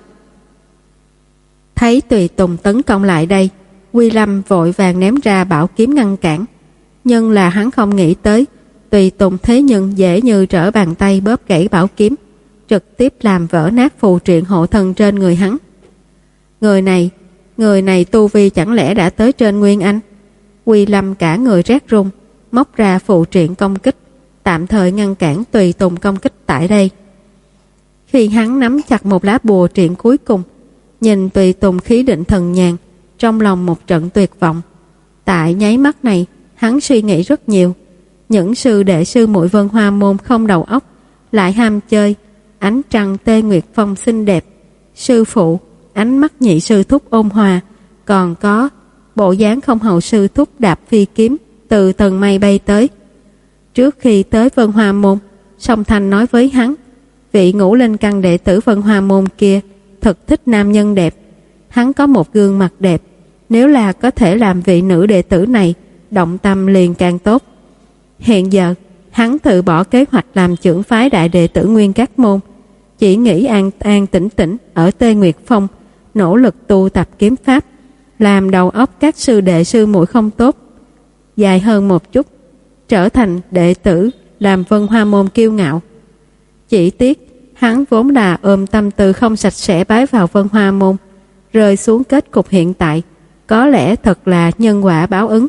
Thấy Tùy Tùng tấn công lại đây, Quy Lâm vội vàng ném ra bảo kiếm ngăn cản. Nhưng là hắn không nghĩ tới, Tùy Tùng thế nhưng dễ như trở bàn tay bóp gãy bảo kiếm, trực tiếp làm vỡ nát phù triện hộ thân trên người hắn. Người này, người này tu vi chẳng lẽ đã tới trên Nguyên Anh? Quy Lâm cả người rét run, móc ra phù triện công kích, tạm thời ngăn cản Tùy Tùng công kích tại đây. Khi hắn nắm chặt một lá bùa triện cuối cùng, nhìn Tùy Tùng khí định thần nhàn, trong lòng một trận tuyệt vọng. Tại nháy mắt này, hắn suy nghĩ rất nhiều. Những sư đệ sư muội Vân Hoa Môn không đầu óc, lại ham chơi. Ánh trăng Tê Nguyệt Phong xinh đẹp, sư phụ, ánh mắt nhị sư thúc ôn hòa, còn có bộ dáng không hầu sư thúc đạp phi kiếm từ tầng mây bay tới. Trước khi tới Vân Hoa Môn, Song Thanh nói với hắn, vị ngũ linh căn đệ tử Vân Hoa Môn kia thật thích nam nhân đẹp. Hắn có một gương mặt đẹp, nếu là có thể làm vị nữ đệ tử này động tâm liền càng tốt. Hiện giờ, hắn tự bỏ kế hoạch làm trưởng phái đại đệ tử Nguyên Các Môn, chỉ nghĩ an an tĩnh tĩnh ở Tê Nguyệt Phong, nỗ lực tu tập kiếm pháp, làm đầu óc các sư đệ sư muội không tốt dài hơn một chút, trở thành đệ tử làm Vân Hoa Môn kiêu ngạo. Chỉ tiếc hắn vốn là ôm tâm tư không sạch sẽ bái vào Vân Hoa Môn, rơi xuống kết cục hiện tại, có lẽ thật là nhân quả báo ứng.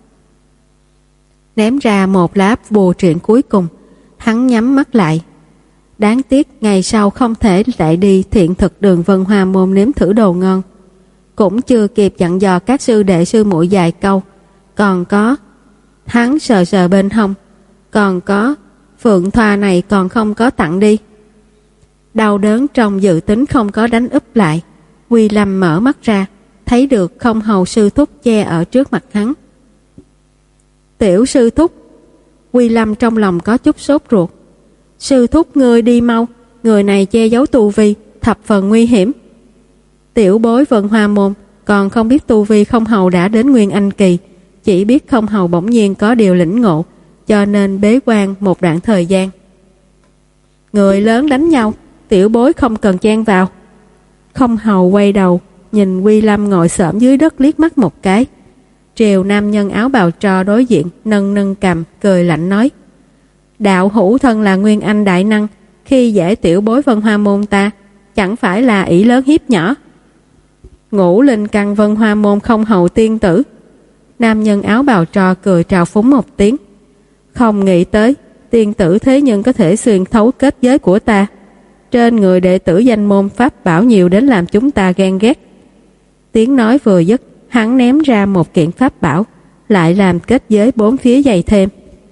Ném ra một lá bùa triện cuối cùng, hắn nhắm mắt lại. Đáng tiếc ngày sau không thể lại đi thiện thực đường Vân Hoa Môn nếm thử đồ ngon. Cũng chưa kịp dặn dò các sư đệ sư muội vài câu. Còn có, hắn sờ sờ bên hông, còn có, phượng thoa này còn không có tặng đi. Đau đớn trong dự tính không có đánh úp lại. Quy Lâm mở mắt ra, thấy được không hầu sư thúc che ở trước mặt hắn. Tiểu sư thúc. Quy Lâm trong lòng có chút sốt ruột. Sư thúc ngươi đi mau, người này che giấu tu vi, thập phần nguy hiểm. Tiểu bối Vân Hoa Môn còn không biết tu vi không hầu đã đến Nguyên Anh kỳ, chỉ biết không hầu bỗng nhiên có điều lĩnh ngộ, cho nên bế quan một đoạn thời gian. Người lớn đánh nhau, tiểu bối không cần chen vào. Không hầu quay đầu, nhìn Quy Lâm ngồi xổm dưới đất liếc mắt một cái. Triều nam nhân áo bào tro đối diện nâng nâng cằm cười lạnh nói, đạo hữu thân là Nguyên Anh đại năng, khi dễ tiểu bối Vân Hoa Môn ta, chẳng phải là ỷ lớn hiếp nhỏ. Ngũ linh căn Vân Hoa Môn không hầu tiên tử. Nam nhân áo bào tro cười trào phúng một tiếng. Không nghĩ tới tiên tử thế nhưng có thể xuyên thấu kết giới của ta. Trên người đệ tử danh môn pháp bảo nhiều đến làm chúng ta ghen ghét. Tiếng nói vừa dứt, hắn ném ra một kiện pháp bảo, lại làm kết giới bốn phía dày thêm.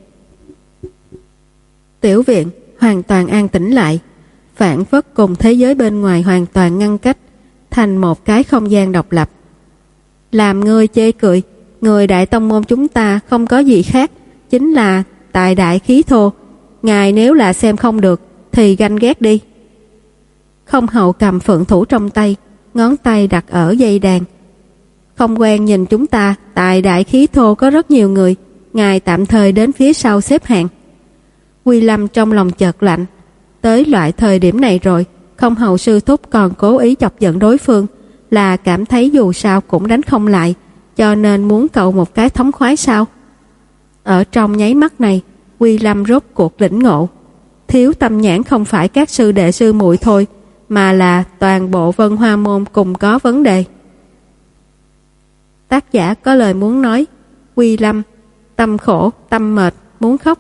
Tiểu viện hoàn toàn an tĩnh lại, phảng phất cùng thế giới bên ngoài hoàn toàn ngăn cách, thành một cái không gian độc lập. Làm ngươi chê cười, người đại tông môn chúng ta không có gì khác, chính là tài đại khí thô. Ngài nếu là xem không được thì ganh ghét đi. Không hậu cầm phượng thủ trong tay, ngón tay đặt ở dây đàn. Không quen nhìn chúng ta, tài đại khí thô có rất nhiều người, ngài tạm thời đến phía sau xếp hạng. Quy Lâm trong lòng chợt lạnh, tới loại thời điểm này rồi, không hầu sư thúc còn cố ý chọc giận đối phương, là cảm thấy dù sao cũng đánh không lại, cho nên muốn cậu một cái thống khoái sao? Ở trong nháy mắt này, Quy Lâm rốt cuộc lĩnh ngộ, thiếu tâm nhãn không phải các sư đệ sư muội thôi, mà là toàn bộ Vân Hoa Môn cùng có vấn đề. Tác giả có lời muốn nói. Quy Lâm, tâm khổ, tâm mệt, muốn khóc.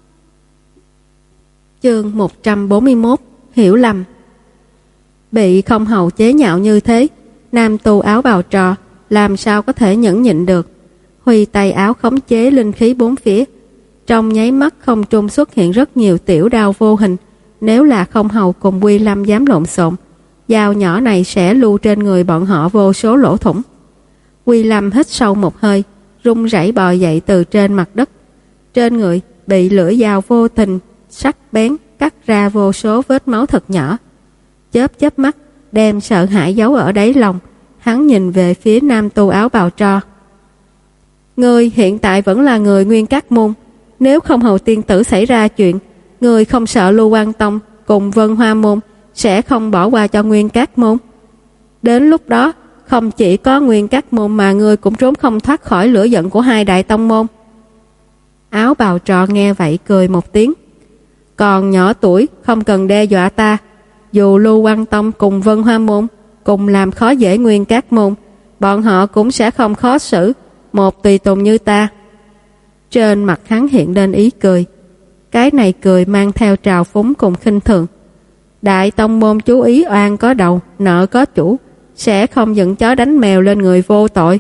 Chương một trăm bốn mươi mốt. Hiểu lầm. Bị Không Hầu chế nhạo như thế, nam tu áo bào trò làm sao có thể nhẫn nhịn được. Huy tay áo khống chế linh khí bốn phía. Trong nháy mắt không trung xuất hiện rất nhiều tiểu đao vô hình. Nếu là Không Hầu cùng Quy Lâm dám lộn xộn, dao nhỏ này sẽ lưu trên người bọn họ vô số lỗ thủng. Quy Lâm hít sâu một hơi, run rẩy bò dậy từ trên mặt đất. Trên người bị lưỡi dao vô tình sắc bén cắt ra vô số vết máu thật nhỏ. Chớp chớp mắt, đem sợ hãi giấu ở đáy lòng, hắn nhìn về phía nam tu áo bào tro. Ngươi hiện tại vẫn là người Nguyên Các môn, nếu Không Hầu tiên tử xảy ra chuyện, ngươi không sợ Lưu Quan Tông cùng Vân Hoa môn sẽ không bỏ qua cho Nguyên Các môn. Đến lúc đó, không chỉ có Nguyên Các môn mà ngươi cũng trốn không thoát khỏi lửa giận của hai đại tông môn. Áo bào trò nghe vậy cười một tiếng. Còn nhỏ tuổi, không cần đe dọa ta. Dù Lưu Quan Tông cùng Vân Hoa môn cùng làm khó dễ Nguyên Các môn, bọn họ cũng sẽ không khó xử một tùy tùng như ta. Trên mặt hắn hiện lên ý cười. Cái này cười mang theo trào phúng cùng khinh thường. Đại tông môn chú ý oan có đầu, nợ có chủ, sẽ không dựng chó đánh mèo lên người vô tội.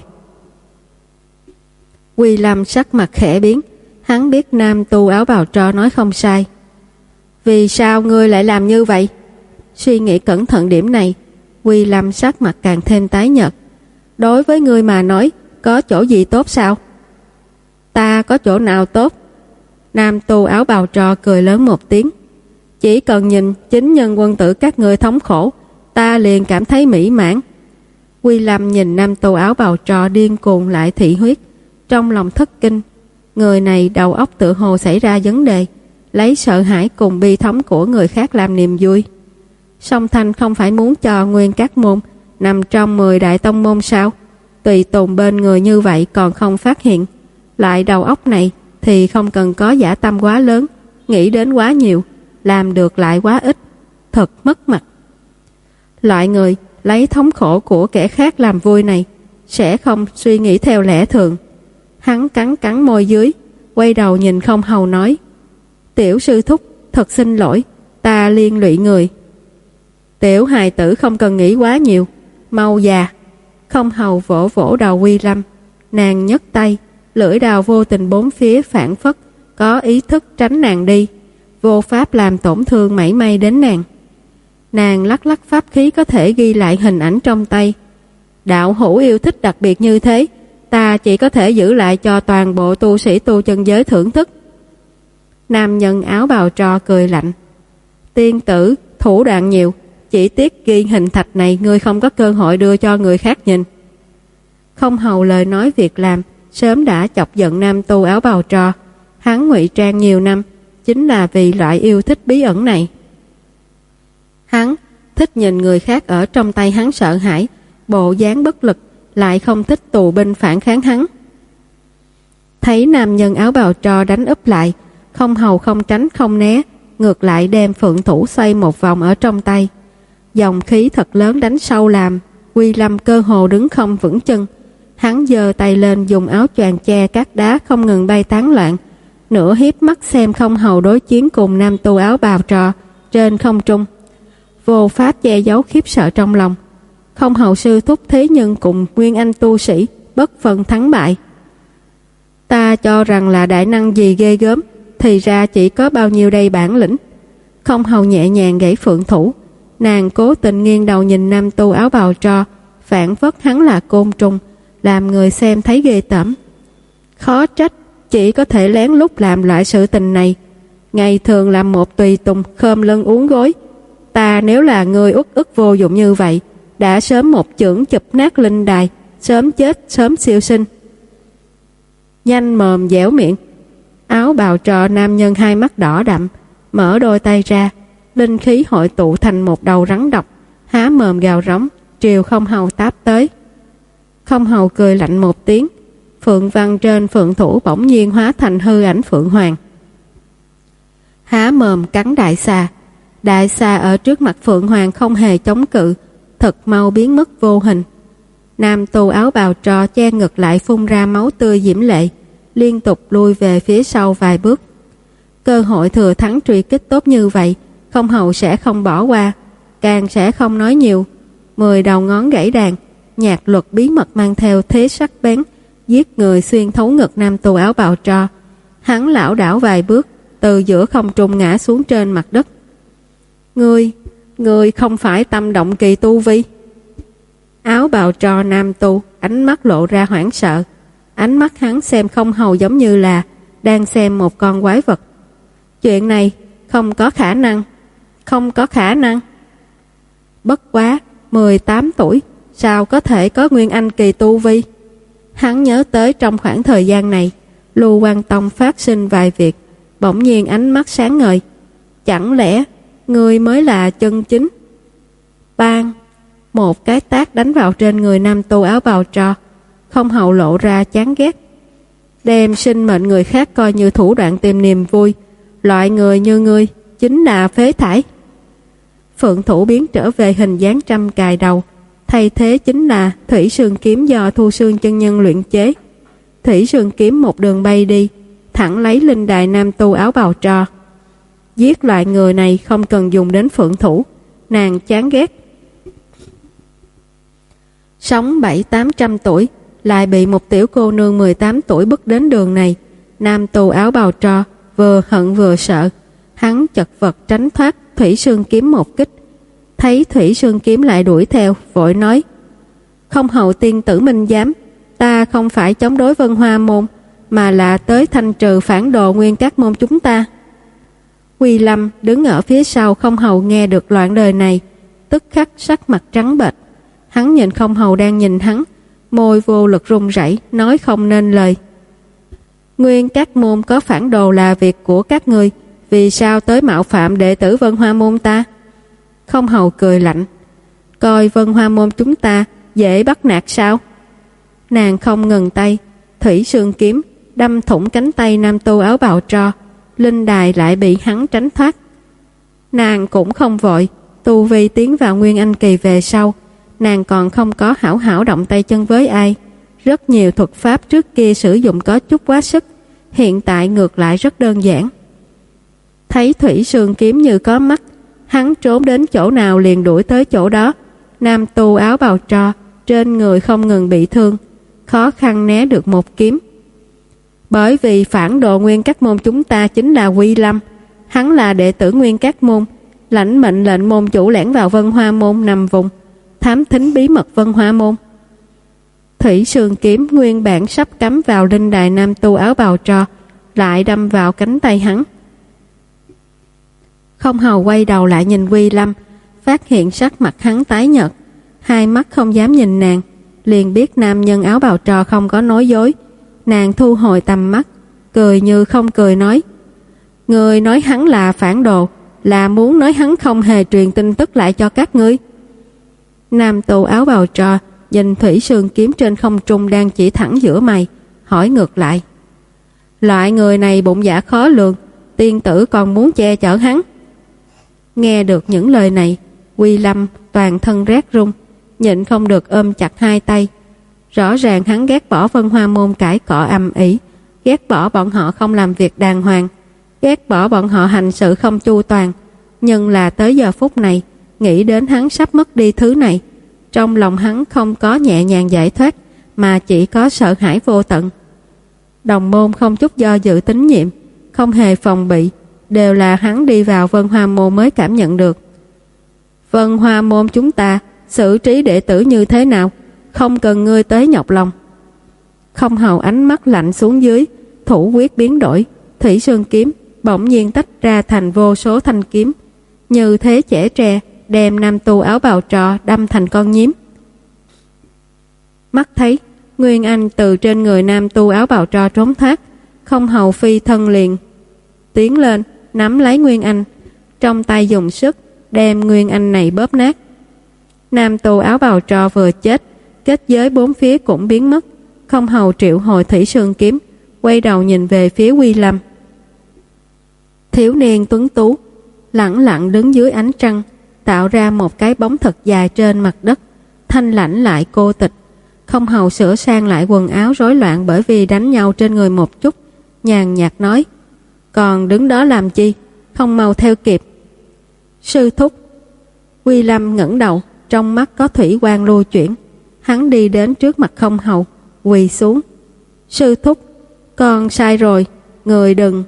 Quy Lâm sắc mặt khẽ biến. Hắn biết nam tu áo bào tro nói không sai. Vì sao ngươi lại làm như vậy? Suy nghĩ cẩn thận điểm này, Quy Lâm sắc mặt càng thêm tái nhợt. Đối với ngươi mà nói, có chỗ gì tốt sao? Ta có chỗ nào tốt? Nam tu áo bào tro cười lớn một tiếng. Chỉ cần nhìn chính nhân quân tử các ngươi thống khổ, ta liền cảm thấy mỹ mãn. Quy Lâm nhìn nam tu áo bào tro điên cuồng lại thị huyết, trong lòng thất kinh. Người này đầu óc tự hồ xảy ra vấn đề, lấy sợ hãi cùng bi thống của người khác làm niềm vui. Song Thanh không phải muốn cho Nguyên Các môn nằm trong mười đại tông môn sao? Tùy tùng bên người như vậy còn không phát hiện. Lại đầu óc này thì không cần có dã tâm quá lớn, nghĩ đến quá nhiều, làm được lại quá ít, thật mất mặt. Loại người lấy thống khổ của kẻ khác làm vui này sẽ không suy nghĩ theo lẽ thường. Hắn cắn cắn môi dưới, quay đầu nhìn Không Hầu nói: Tiểu sư thúc, thật xin lỗi, ta liên lụy người. Tiểu hài tử không cần nghĩ quá nhiều, mau già. Không Hầu vỗ vỗ đầu Quy Lâm, nàng nhấc tay, lưỡi đao vô tình bốn phía phản phất, có ý thức tránh nàng đi, vô pháp làm tổn thương mảy may đến nàng. Nàng lắc lắc pháp khí có thể ghi lại hình ảnh trong tay. Đạo hữu yêu thích đặc biệt như thế, ta chỉ có thể giữ lại cho toàn bộ tu sĩ tu chân giới thưởng thức. Nam nhân áo bào tro cười lạnh. Tiên tử, thủ đoạn nhiều, chỉ tiếc ghi hình thạch này ngươi không có cơ hội đưa cho người khác nhìn. Không Hầu lời nói việc làm sớm đã chọc giận nam tu áo bào tro. Hắn ngụy trang nhiều năm chính là vì loại yêu thích bí ẩn này. Hắn thích nhìn người khác ở trong tay hắn sợ hãi, bộ dáng bất lực, lại không thích tù binh phản kháng hắn. Thấy nam nhân áo bào tro đánh úp lại, Không Hầu không tránh không né, ngược lại đem phượng thủ xoay một vòng ở trong tay. Dòng khí thật lớn đánh sâu làm Quy Lâm cơ hồ đứng không vững chân. Hắn giơ tay lên dùng áo choàng che các đá không ngừng bay tán loạn, nửa hiếp mắt xem Không Hầu đối chiến cùng nam tu áo bào trò trên không trung, vô pháp che giấu khiếp sợ trong lòng. Không Hầu sư thúc thế nhưng cùng nguyên anh tu sĩ bất phân thắng bại. Ta cho rằng là đại năng gì ghê gớm, thì ra chỉ có bao nhiêu đây bản lĩnh. Không Hầu nhẹ nhàng gãy phượng thủ, nàng cố tình nghiêng đầu nhìn nam tu áo bào tro, phản phất hắn là côn trùng, làm người xem thấy ghê tởm. Khó trách chỉ có thể lén lút làm loại sự tình này, ngày thường làm một tùy tùng khom lưng uốn gối. Ta nếu là người uất ức vô dụng như vậy, đã sớm một chưởng chụp nát linh đài, sớm chết sớm siêu sinh. Nhanh mồm dẻo miệng. Áo bào trò nam nhân hai mắt đỏ đậm, mở đôi tay ra, linh khí hội tụ thành một đầu rắn độc, há mồm gào rống, triều Không Hầu táp tới. Không Hầu cười lạnh một tiếng, phượng văn trên phượng thủ bỗng nhiên hóa thành hư ảnh phượng hoàng, há mồm cắn đại xà. Đại xà ở trước mặt phượng hoàng không hề chống cự, thật mau biến mất vô hình. Nam tu áo bào tro che ngực lại phun ra máu tươi diễm lệ, liên tục lui về phía sau vài bước. Cơ hội thừa thắng truy kích tốt như vậy, Không Hầu sẽ không bỏ qua, càng sẽ không nói nhiều. Mười đầu ngón gãy đàn, nhạc luật bí mật mang theo thế sắc bén, giết người xuyên thấu ngực nam tu áo bào tro. Hắn lảo đảo vài bước, từ giữa không trung ngã xuống trên mặt đất. Ngươi, ngươi không phải tâm động kỳ tu vi? Áo bào tro nam tu, ánh mắt lộ ra hoảng sợ. Ánh mắt hắn xem Không Hầu giống như là đang xem một con quái vật. Chuyện này không có khả năng, không có khả năng. Bất quá, mười tám tuổi, sao có thể có nguyên anh kỳ tu vi? Hắn nhớ tới trong khoảng thời gian này, Lưu Quan Tông phát sinh vài việc, bỗng nhiên ánh mắt sáng ngời. Chẳng lẽ người mới là chân chính? Bang! Một cái tát đánh vào trên người nam tu áo bào tro. Không Hầu lộ ra chán ghét. Đem sinh mệnh người khác coi như thủ đoạn tìm niềm vui. Loại người như ngươi chính là phế thải. Phượng thủ biến trở về hình dáng trăm cài đầu, thay thế chính là thủy sương kiếm do Thu Sương chân nhân luyện chế. Thủy sương kiếm một đường bay đi, thẳng lấy linh đài nam tu áo bào tro. Giết loại người này không cần dùng đến phượng thủ, nàng chán ghét. Sống bảy tám trăm tuổi, lại bị một tiểu cô nương mười tám tuổi bước đến đường này. Nam tu áo bào tro vừa hận vừa sợ, hắn chật vật tránh thoát thủy sương kiếm một kích. Thấy thủy sương kiếm lại đuổi theo, vội nói: Không Hầu tiên tử minh giám, ta không phải chống đối Vân Hoa môn, mà là tới thanh trừ phản đồ nguyên các môn chúng ta. Quy Lâm đứng ở phía sau Không Hầu nghe được loạn đời này, tức khắc sắc mặt trắng bệch. Hắn nhìn Không Hầu đang nhìn hắn, môi vô lực run rẩy, nói không nên lời. Nguyên các môn có phản đồ là việc của các ngươi, vì sao tới mạo phạm đệ tử Vân Hoa môn ta? Không Hầu cười lạnh: Coi Vân Hoa môn chúng ta dễ bắt nạt sao? Nàng không ngừng tay, thủy sương kiếm đâm thủng cánh tay nam tu áo bào tro, linh đài lại bị hắn tránh thoát. Nàng cũng không vội, tu vi tiến vào nguyên anh kỳ về sau, nàng còn không có hảo hảo động tay chân với ai. Rất nhiều thuật pháp trước kia sử dụng có chút quá sức, hiện tại ngược lại rất đơn giản. Thấy thủy sương kiếm như có mắt, hắn trốn đến chỗ nào liền đuổi tới chỗ đó. Nam tu áo bào tro trên người không ngừng bị thương, khó khăn né được một kiếm. Bởi vì phản đồ nguyên các môn chúng ta chính là Quy Lâm, hắn là đệ tử nguyên các môn, lãnh mệnh lệnh môn chủ lẻn vào Vân Hoa môn nằm vùng, thám thính bí mật Vân Hoa môn. Thủy sương kiếm nguyên bản sắp cắm vào linh đài nam tu áo bào tro, lại đâm vào cánh tay hắn. Không Hầu quay đầu lại nhìn Quy Lâm, phát hiện sắc mặt hắn tái nhợt, hai mắt không dám nhìn nàng, liền biết nam nhân áo bào tro không có nói dối. Nàng thu hồi tầm mắt, cười như không cười nói: Người nói hắn là phản đồ, là muốn nói hắn không hề truyền tin tức lại cho các ngươi. Nam tu áo bào tro nhìn thủy sương kiếm trên không trung đang chỉ thẳng giữa mày, hỏi ngược lại: Loại người này bụng dạ khó lường, tiên tử còn muốn che chở hắn? Nghe được những lời này, Quy Lâm toàn thân rét run, nhịn không được ôm chặt hai tay. Rõ ràng hắn ghét bỏ Vân Hoa môn cãi cọ ầm ĩ, ghét bỏ bọn họ không làm việc đàng hoàng, ghét bỏ bọn họ hành sự không chu toàn. Nhưng là tới giờ phút này, nghĩ đến hắn sắp mất đi thứ này, trong lòng hắn không có nhẹ nhàng giải thoát, mà chỉ có sợ hãi vô tận. Đồng môn không chút do dự tín nhiệm, không hề phòng bị, đều là hắn đi vào Vân Hoa môn mới cảm nhận được. Vân Hoa môn chúng ta xử trí đệ tử như thế nào, không cần ngươi tới nhọc lòng. Không Hầu ánh mắt lạnh xuống dưới, thủ quyết biến đổi, thủy sương kiếm bỗng nhiên tách ra thành vô số thanh kiếm, như thế chẻ tre đem nam tu áo bào tro đâm thành con nhím. Mắt thấy Nguyên Anh từ trên người nam tu áo bào tro trốn thoát, Không Hầu phi thân liền tiến lên nắm lấy Nguyên Anh, trong tay dùng sức đem Nguyên Anh này bóp nát. Nam tu áo bào tro vừa chết, kết giới bốn phía cũng biến mất. Không Hầu triệu hồi thủy sương kiếm, quay đầu nhìn về phía Quy Lâm. Thiếu niên tuấn tú lẳng lặng đứng dưới ánh trăng, tạo ra một cái bóng thật dài trên mặt đất, thanh lãnh lại cô tịch. Không hầu sửa sang lại quần áo rối loạn bởi vì đánh nhau trên người một chút, nhàn nhạt nói: "Còn đứng đó làm chi, không mau theo kịp." "Sư thúc." Quy Lâm ngẩng đầu, trong mắt có thủy quang lưu chuyển. Hắn đi đến trước mặt Không hầu, quỳ xuống: "Sư thúc, con sai rồi, người đừng..."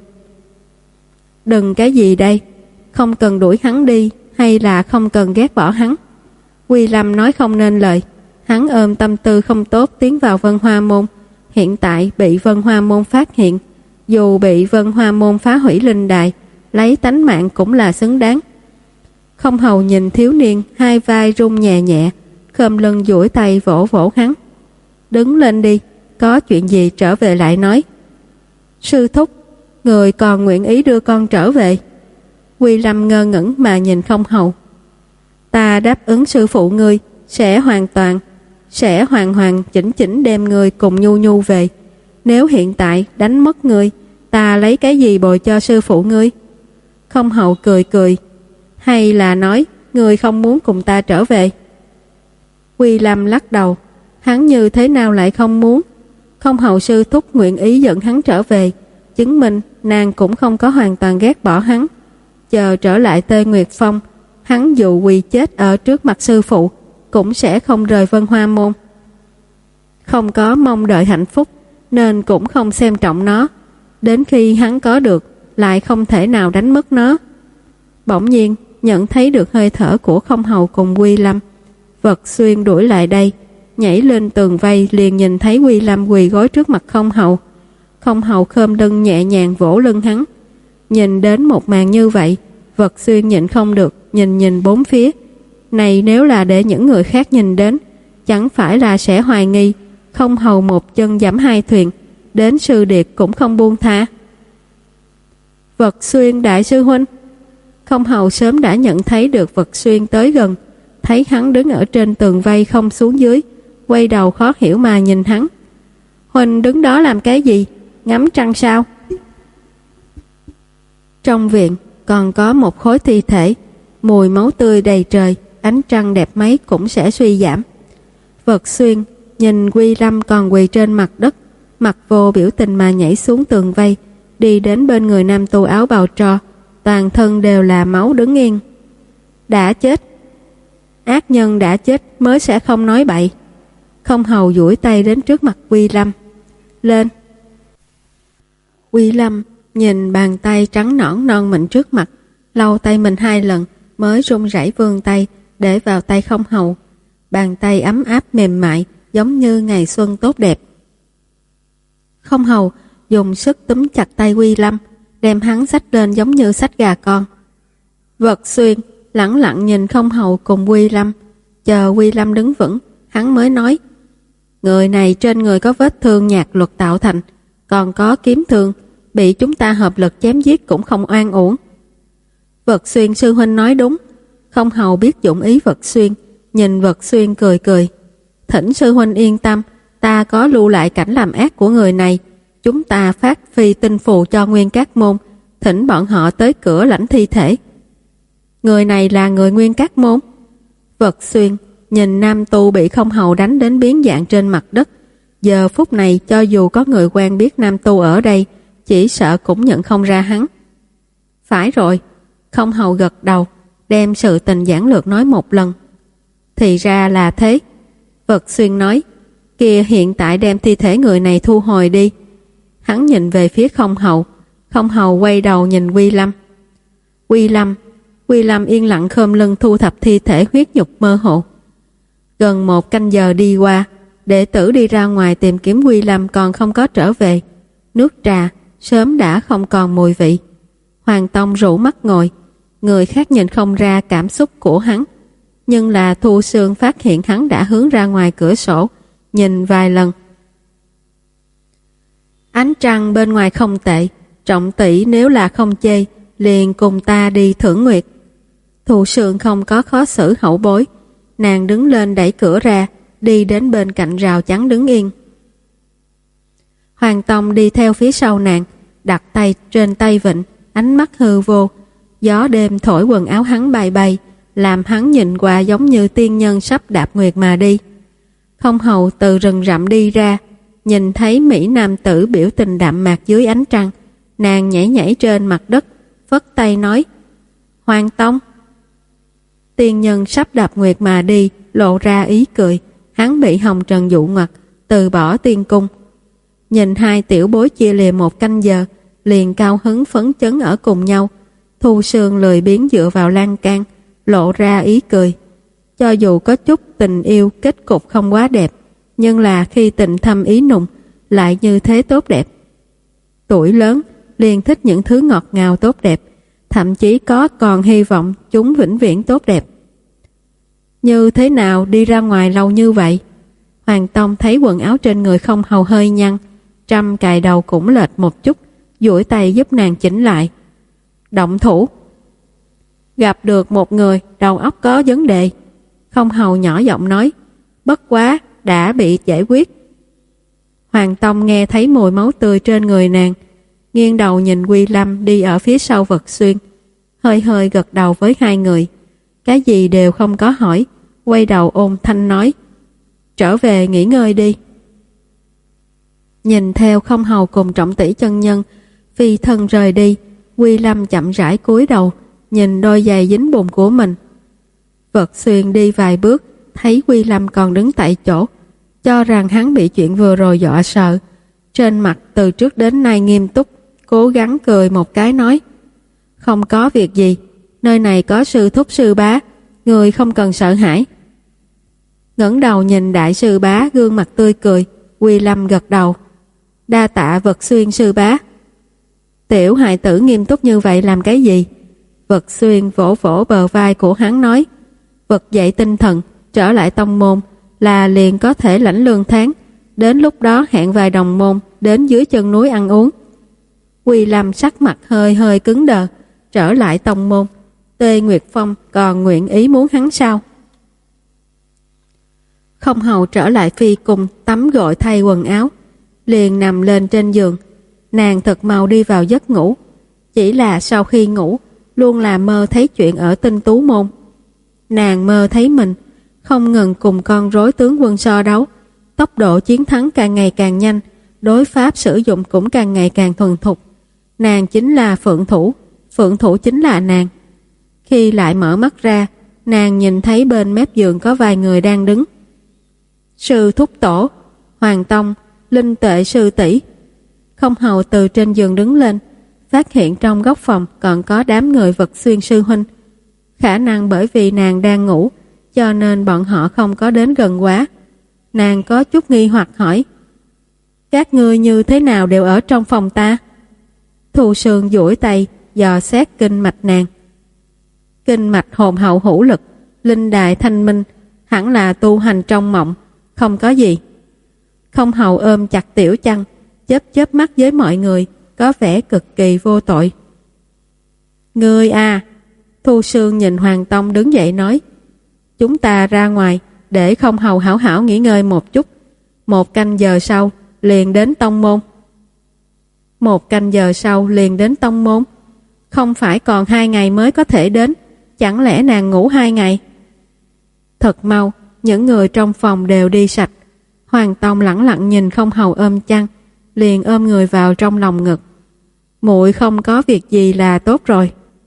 "Đừng cái gì đây? Không cần đuổi hắn đi, hay là không cần ghét bỏ hắn?" Quy Lâm nói không nên lời. Hắn ôm tâm tư không tốt tiến vào Vân Hoa Môn, hiện tại bị Vân Hoa Môn phát hiện. Dù bị Vân Hoa Môn phá hủy linh đài, lấy tánh mạng cũng là xứng đáng. Không hầu nhìn thiếu niên, hai vai rung nhẹ nhẹ, khom lưng duỗi tay vỗ vỗ hắn: "Đứng lên đi, có chuyện gì trở về lại nói." "Sư thúc, người còn nguyện ý đưa con trở về?" Quy Lâm ngơ ngẩn mà nhìn Không hầu. "Ta đáp ứng sư phụ ngươi sẽ hoàn toàn sẽ hoàn hoàn chỉnh chỉnh đem ngươi cùng Nhu Nhu về. Nếu hiện tại đánh mất ngươi, ta lấy cái gì bồi cho sư phụ ngươi?" Không hầu cười cười: "Hay là nói ngươi không muốn cùng ta trở về?" Quy Lâm lắc đầu. Hắn như thế nào lại không muốn? Không hầu sư thúc nguyện ý dẫn hắn trở về, chứng minh nàng cũng không có hoàn toàn ghét bỏ hắn. Chờ trở lại Tê Nguyệt Phong, hắn dù quỳ chết ở trước mặt sư phụ cũng sẽ không rời Vân Hoa Môn. Không có mong đợi hạnh phúc nên cũng không xem trọng nó, đến khi hắn có được lại không thể nào đánh mất nó. Bỗng nhiên nhận thấy được hơi thở của Không hầu cùng Quy Lâm. Vật Xuyên đuổi lại đây, nhảy lên tường vây liền nhìn thấy Quy Lâm quỳ gối trước mặt Không hầu. Không hầu khom lưng nhẹ nhàng vỗ lưng hắn. Nhìn đến một màn như vậy, Vật Xuyên nhịn không được nhìn nhìn bốn phía. Này nếu là để những người khác nhìn đến, chẳng phải là sẽ hoài nghi Không hầu một chân giẫm hai thuyền, đến sư điệt cũng không buông tha. "Vật Xuyên đại sư huynh." Không hầu sớm đã nhận thấy được Vật Xuyên tới gần, thấy hắn đứng ở trên tường vây không xuống dưới, quay đầu khó hiểu mà nhìn hắn. "Huynh đứng đó làm cái gì? Ngắm trăng sao?" Trong viện còn có một khối thi thể, mùi máu tươi đầy trời, ánh trăng đẹp mấy cũng sẽ suy giảm. Vật Xuyên nhìn Quy Lâm còn quỳ trên mặt đất, mặt vô biểu tình mà nhảy xuống tường vây, đi đến bên người nam tu áo bào tro, toàn thân đều là máu đứng yên. "Đã chết. Ác nhân đã chết mới sẽ không nói bậy." Không hầu duỗi tay đến trước mặt Quy Lâm: "Lên." Quy Lâm nhìn bàn tay trắng nõn non mịn trước mặt, lau tay mình hai lần mới run rẩy vươn tay để vào tay Không hầu. Bàn tay ấm áp mềm mại giống như ngày xuân tốt đẹp. Không hầu dùng sức túm chặt tay Quy Lâm, đem hắn xách lên giống như xách gà con. Vật Xuyên lẳng lặng nhìn Không hầu cùng Quy Lâm, chờ Quy Lâm đứng vững, hắn mới nói: "Người này trên người có vết thương nhạc luật tạo thành, còn có kiếm thương, bị chúng ta hợp lực chém giết cũng không oan uổng." Vật Xuyên sư huynh nói đúng. Không hầu biết dụng ý Vật Xuyên, nhìn Vật Xuyên cười cười: "Thỉnh sư huynh yên tâm, ta có lưu lại cảnh làm ác của người này. Chúng ta phát phi tinh phù cho Nguyên Các Môn, thỉnh bọn họ tới cửa lãnh thi thể." "Người này là người Nguyên Các Môn?" Vật Xuyên nhìn nam tu bị Không hầu đánh đến biến dạng trên mặt đất. Giờ phút này cho dù có người quen biết nam tu ở đây, chỉ sợ cũng nhận không ra hắn. "Phải rồi." Không hầu gật đầu, đem sự tình giản lược nói một lần. "Thì ra là thế." Vật Xuyên nói: "Kìa, hiện tại đem thi thể người này thu hồi đi." Hắn nhìn về phía Không hầu. Không hầu quay đầu nhìn Quy Lâm. Quy Lâm Quy Lâm yên lặng khom lưng thu thập thi thể huyết nhục mơ hồ. Gần một canh giờ đi qua, đệ tử đi ra ngoài tìm kiếm Quy Lâm còn không có trở về. Nước trà sớm đã không còn mùi vị. Hoàng Tông rủ mắt ngồi, người khác nhìn không ra cảm xúc của hắn, nhưng là Thu Sương phát hiện hắn đã hướng ra ngoài cửa sổ nhìn vài lần. "Ánh trăng bên ngoài không tệ, Trọng tỷ nếu là không chê, liền cùng ta đi thưởng nguyệt." Thu Sương không có khó xử hậu bối, nàng đứng lên đẩy cửa ra, đi đến bên cạnh rào chắn đứng yên. Hoàng Tông đi theo phía sau nàng, đặt tay trên tay vịnh, ánh mắt hư vô. Gió đêm thổi quần áo hắn bay bay, làm hắn nhìn qua giống như tiên nhân sắp đạp nguyệt mà đi. Không hầu từ rừng rậm đi ra, nhìn thấy mỹ nam tử biểu tình đạm mạc dưới ánh trăng. Nàng nhảy nhảy trên mặt đất, phất tay nói: Hoàng Tông. Tiên nhân sắp đạp nguyệt mà đi, lộ ra ý cười. Hắn bị hồng trần dụ ngoặt, từ bỏ tiên cung. Nhìn hai tiểu bối chia lìa một canh giờ, liền cao hứng phấn chấn ở cùng nhau. Thu Sương lười biếng dựa vào lan can, lộ ra ý cười. Cho dù có chút tình yêu kết cục không quá đẹp, nhưng là khi tình thâm ý nùng lại như thế tốt đẹp. Tuổi lớn liền thích những thứ ngọt ngào tốt đẹp, thậm chí có còn hy vọng chúng vĩnh viễn tốt đẹp. Như thế nào đi ra ngoài lâu như vậy? Hoàng Tông thấy quần áo trên người không hầu hơi nhăn, trăm cài đầu cũng lệch một chút, duỗi tay giúp nàng chỉnh lại. Động thủ. Gặp được một người đầu óc có vấn đề. Không hầu nhỏ giọng nói, bất quá đã bị giải quyết. Hoàng Tông nghe thấy mùi máu tươi trên người nàng, nghiêng đầu nhìn Quy Lâm đi ở phía sau Vật Xuyên, hơi hơi gật đầu với hai người, cái gì đều không có hỏi, quay đầu ôn thanh nói, trở về nghỉ ngơi đi. Nhìn theo Không hầu cùng Trọng tỷ chân nhân phi thân rời đi, Quy Lâm chậm rãi cúi đầu nhìn đôi giày dính bùn của mình. Vật Xuyên đi vài bước, thấy Quy Lâm còn đứng tại chỗ, cho rằng hắn bị chuyện vừa rồi dọa sợ, trên mặt từ trước đến nay nghiêm túc, cố gắng cười một cái nói, không có việc gì, nơi này có sư thúc sư bá, người không cần sợ hãi. Ngẩng đầu nhìn đại sư bá gương mặt tươi cười, Quy Lâm gật đầu, đa tạ Vật Xuyên sư bá. Tiểu hài tử nghiêm túc như vậy làm cái gì? Vật Xuyên vỗ vỗ bờ vai của hắn nói, vực dậy tinh thần, trở lại tông môn là liền có thể lãnh lương tháng, đến lúc đó hẹn vài đồng môn đến dưới chân núi ăn uống. Quy Lâm sắc mặt hơi hơi cứng đờ, trở lại tông môn, Tê Nguyệt Phong còn nguyện ý muốn hắn sao? Không hầu trở lại phi cung tắm gội thay quần áo, liền nằm lên trên giường. Nàng thật mau đi vào giấc ngủ, chỉ là sau khi ngủ luôn là mơ thấy chuyện ở Tinh Tú môn. Nàng mơ thấy mình không ngừng cùng con rối tướng quân so đấu, tốc độ chiến thắng càng ngày càng nhanh, đối pháp sử dụng cũng càng ngày càng thuần thục. Nàng chính là Phượng Thủ, Phượng Thủ chính là nàng. Khi lại mở mắt ra, nàng nhìn thấy bên mép giường có vài người đang đứng. Sư thúc tổ, Hoàng Tông, Linh Tệ sư tỷ. Không hầu từ trên giường đứng lên, phát hiện trong góc phòng còn có đám người Vật Xuyên sư huynh. Khả năng bởi vì nàng đang ngủ, cho nên bọn họ không có đến gần quá. Nàng có chút nghi hoặc hỏi, các ngươi như thế nào đều ở trong phòng ta? Thu Sương duỗi tay dò xét kinh mạch nàng. Kinh mạch hồn hậu hữu lực, linh đài thanh minh, hẳn là tu hành trong mộng, không có gì. Không hầu ôm chặt tiểu chăn, chớp chớp mắt với mọi người, có vẻ cực kỳ vô tội. Ngươi à, Thu Sương nhìn Hoàng Tông đứng dậy nói, chúng ta ra ngoài để Không hầu hảo hảo nghỉ ngơi một chút, một canh giờ sau liền đến tông môn. Một canh giờ sau liền đến tông môn, không phải còn hai ngày mới có thể đến, chẳng lẽ nàng ngủ hai ngày? Thật mau, những người trong phòng đều đi sạch. Hoàng Tông lẳng lặng nhìn Không hầu ôm chăn, liền ôm người vào trong lòng ngực. Muội không có việc gì là tốt rồi.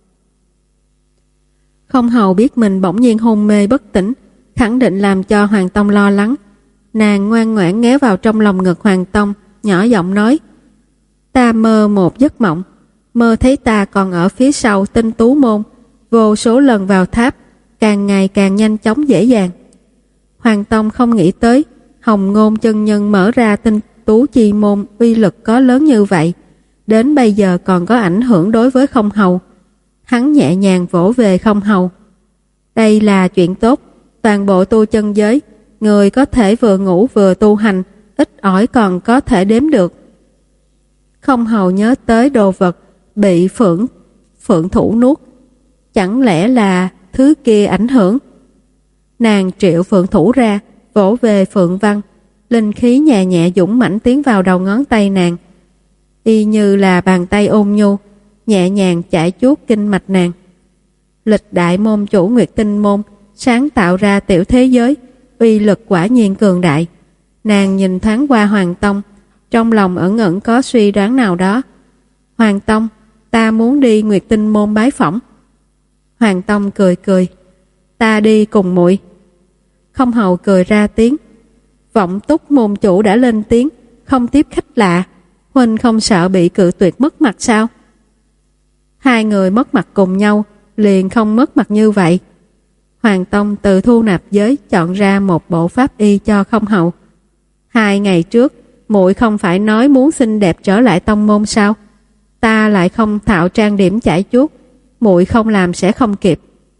Không hầu biết mình bỗng nhiên hôn mê bất tỉnh, khẳng định làm cho Hoàng Tông lo lắng. Nàng ngoan ngoãn ghé vào trong lòng ngực Hoàng Tông, nhỏ giọng nói, ta mơ một giấc mộng, mơ thấy ta còn ở phía sau Tinh Tú môn, vô số lần vào tháp, càng ngày càng nhanh chóng dễ dàng. Hoàng Tông không nghĩ tới Hồng Ngôn chân nhân mở ra Tinh Tú chi môn uy lực có lớn như vậy, đến bây giờ còn có ảnh hưởng đối với Không hầu. Hắn nhẹ nhàng vỗ về Không hầu. Đây là chuyện tốt, toàn bộ tu chân giới, người có thể vừa ngủ vừa tu hành, ít ỏi còn có thể đếm được. Không hầu nhớ tới đồ vật bị phượng, phượng thủ nuốt, chẳng lẽ là thứ kia ảnh hưởng? Nàng triệu phượng thủ ra, vỗ về Phượng Văn, linh khí nhẹ nhẹ dũng mãnh tiến vào đầu ngón tay nàng, y như là bàn tay ôn nhu, nhẹ nhàng chải chuốt kinh mạch nàng. Lịch đại môn chủ Nguyệt Tinh môn sáng tạo ra tiểu thế giới, uy lực quả nhiên cường đại. Nàng nhìn thoáng qua Hoàng Tông, trong lòng ẩn ẩn có suy đoán nào đó. Hoàng Tông, ta muốn đi Nguyệt Tinh môn bái phỏng. Hoàng Tông cười cười, ta đi cùng muội. Không hầu cười ra tiếng, Vọng Túc môn chủ đã lên tiếng, không tiếp khách lạ, huynh không sợ bị cự tuyệt mất mặt sao? Hai người mất mặt cùng nhau, liền không mất mặt như vậy. Hoàng Tông từ thu nạp giới chọn ra một bộ pháp y cho không hầu. Hai ngày trước, muội không phải nói muốn xinh đẹp trở lại tông môn sao? Ta lại không thạo trang điểm chải chuốt, muội không làm sẽ không kịp.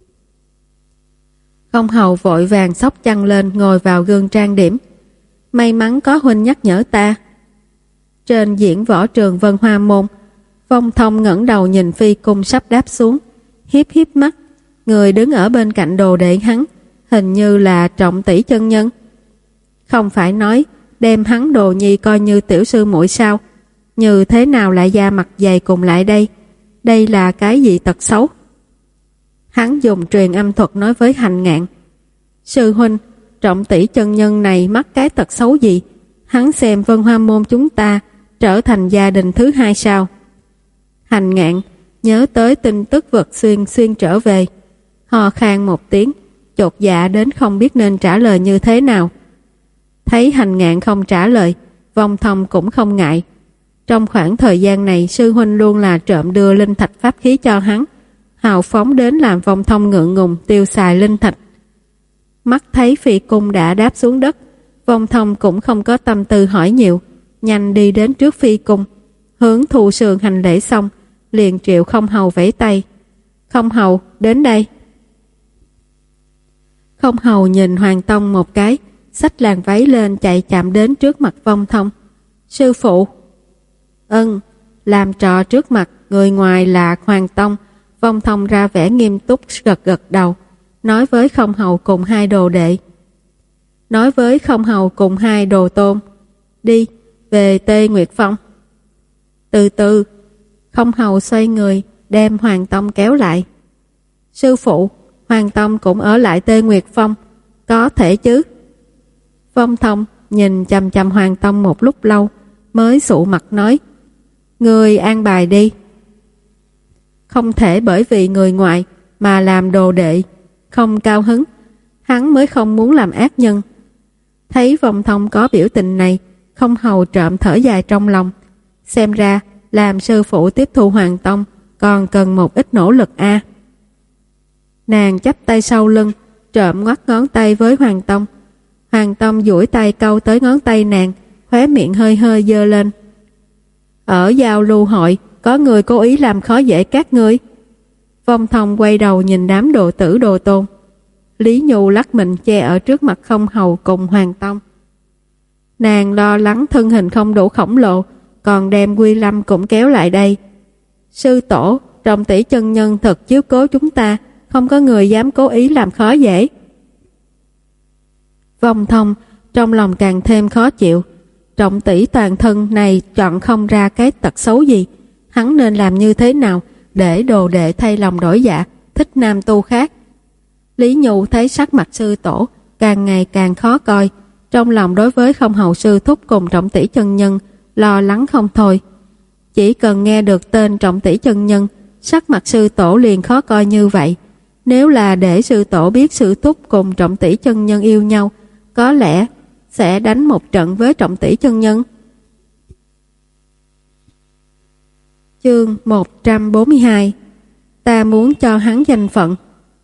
Không hầu vội vàng xốc chăn lên ngồi vào gương trang điểm. May mắn có huynh nhắc nhở ta. Trên diễn võ trường Vân Hoa môn, Vong Thông ngẩng đầu nhìn phi cung sắp đáp xuống, hiếp hiếp mắt. Người đứng ở bên cạnh đồ đệ hắn hình như là Trọng Tỷ chân nhân. Không phải nói đem hắn Đồ Nhi coi như tiểu sư muội sao? Như thế nào lại da mặt dày cùng lại đây? Đây là cái gì tật xấu? Hắn dùng truyền âm thuật nói với Hành Ngạn, sư huynh, Trọng Tỷ chân nhân này mắc cái tật xấu gì? Hắn xem Vân Hoa môn chúng ta trở thành gia đình thứ hai sao? Hành Ngạn nhớ tới tin tức Vật Xuyên xuyên trở về, ho khan một tiếng, chột dạ đến không biết nên trả lời như thế nào. Thấy Hành Ngạn không trả lời, Vong Thông cũng không ngại. Trong khoảng thời gian này, sư huynh luôn là trộm đưa linh thạch pháp khí cho hắn, hào phóng đến làm Vong Thông ngượng ngùng tiêu xài linh thạch. Mắt thấy phi cung đã đáp xuống đất, Vong Thông cũng không có tâm tư hỏi nhiều, nhanh đi đến trước phi cung, hướng Thu Sương hành lễ xong, liền triệu Không hầu vẫy tay. Không hầu, đến đây. Không hầu nhìn Hoàng Tông một cái, xách làn váy lên chạy chạm đến trước mặt Vong Thông. Sư phụ. Ừm, làm trò trước mặt người ngoài là Hoàng Tông. Vong Thông ra vẻ nghiêm túc gật gật đầu, nói với Không hầu cùng hai đồ đệ. Nói với Không hầu cùng hai đồ tôn, đi, về Tê Nguyệt Phong. Từ từ, Không hầu xoay người, đem Hoàng Tông kéo lại. Sư phụ, Hoàng Tông cũng ở lại Tê Nguyệt Phong, có thể chứ? Vong Thông nhìn chằm chằm Hoàng Tông một lúc lâu, mới sụ mặt nói, người an bài đi. Không thể bởi vì người ngoại mà làm đồ đệ, không cao hứng, hắn mới không muốn làm ác nhân. Thấy Vong Thông có biểu tình này, Không hầu trộm thở dài trong lòng, xem ra làm sư phụ tiếp thu Hoàng Tông còn cần một ít nỗ lực a. À. Nàng chắp tay sau lưng, trộm ngoắt ngón tay với Hoàng Tông. Hoàng Tông duỗi tay câu tới ngón tay nàng, khóe miệng hơi hơi dơ lên. Ở giao lưu hội, có người cố ý làm khó dễ các ngươi. Vong Thông quay đầu nhìn đám đồ tử đồ tôn. Lý Nhu lắc mình che ở trước mặt Không hầu cùng Hoàng Tông. Nàng lo lắng thân hình không đủ khổng lồ, còn đem Quy Lâm cũng kéo lại đây. Sư tổ, Trọng Tỷ chân nhân thật chiếu cố chúng ta, không có người dám cố ý làm khó dễ. Vong Thông trong lòng càng thêm khó chịu. Trọng Tỷ toàn thân này chọn không ra cái tật xấu gì, hắn nên làm như thế nào để đồ đệ thay lòng đổi dạ, thích nam tu khác. Lý Nhu thấy sắc mặt sư tổ càng ngày càng khó coi, trong lòng đối với Không hầu sư thúc cùng Trọng Tỷ chân nhân lo lắng không thôi. Chỉ cần nghe được tên Trọng Tỷ chân nhân, sắc mặt sư tổ liền khó coi như vậy. Nếu là để sư tổ biết sư thúc cùng Trọng Tỷ chân nhân yêu nhau, có lẽ sẽ đánh một trận với Trọng Tỷ chân nhân. Chương một trăm bốn mươi hai. Ta muốn cho hắn danh phận.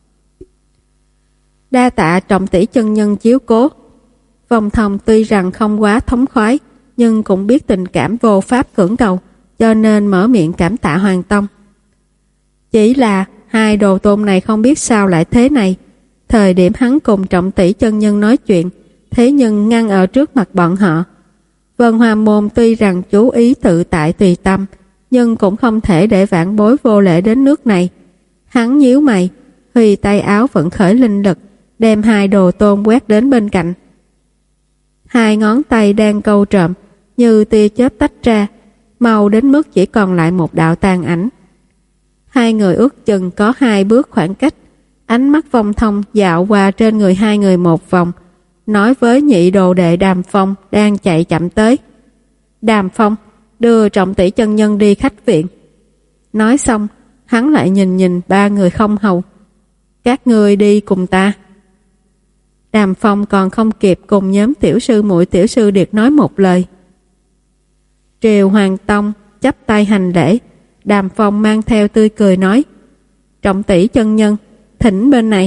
Đa tạ Trọng Tỷ chân nhân chiếu cố. Vong Thông tuy rằng không quá thống khoái, nhưng cũng biết tình cảm vô pháp cưỡng cầu, cho nên mở miệng cảm tạ Hoàng Tông. Chỉ là hai đồ tôn này không biết sao lại thế này. Thời điểm hắn cùng Trọng Tỷ chân nhân nói chuyện, thế nhưng ngăn ở trước mặt bọn họ. Vân Hoa môn tuy rằng chú ý tự tại tùy tâm, nhưng cũng không thể để vãn bối vô lễ đến nước này. Hắn nhíu mày, huy tay áo vận khởi linh lực, đem hai đồ tôn quét đến bên cạnh. Hai ngón tay đang câu trộm, như tia chớp tách ra, mau đến mức chỉ còn lại một đạo tàn ảnh. Hai người ước chừng có hai bước khoảng cách, ánh mắt Vong Thông dạo qua trên người hai người một vòng, nói với nhị đồ đệ Đàm Phong đang chạy chậm tới. Đàm Phong, đưa Trọng tỷ chân nhân đi khách viện. Nói xong, hắn lại nhìn nhìn ba người Không Hầu. Các ngươi đi cùng ta. Đàm Phong còn không kịp cùng nhóm tiểu sư muội tiểu sư điệt nói một lời. Triều Hoàng Tông chắp tay hành lễ. Đàm Phong mang theo tươi cười nói: Trọng tỷ chân nhân, thỉnh bên này.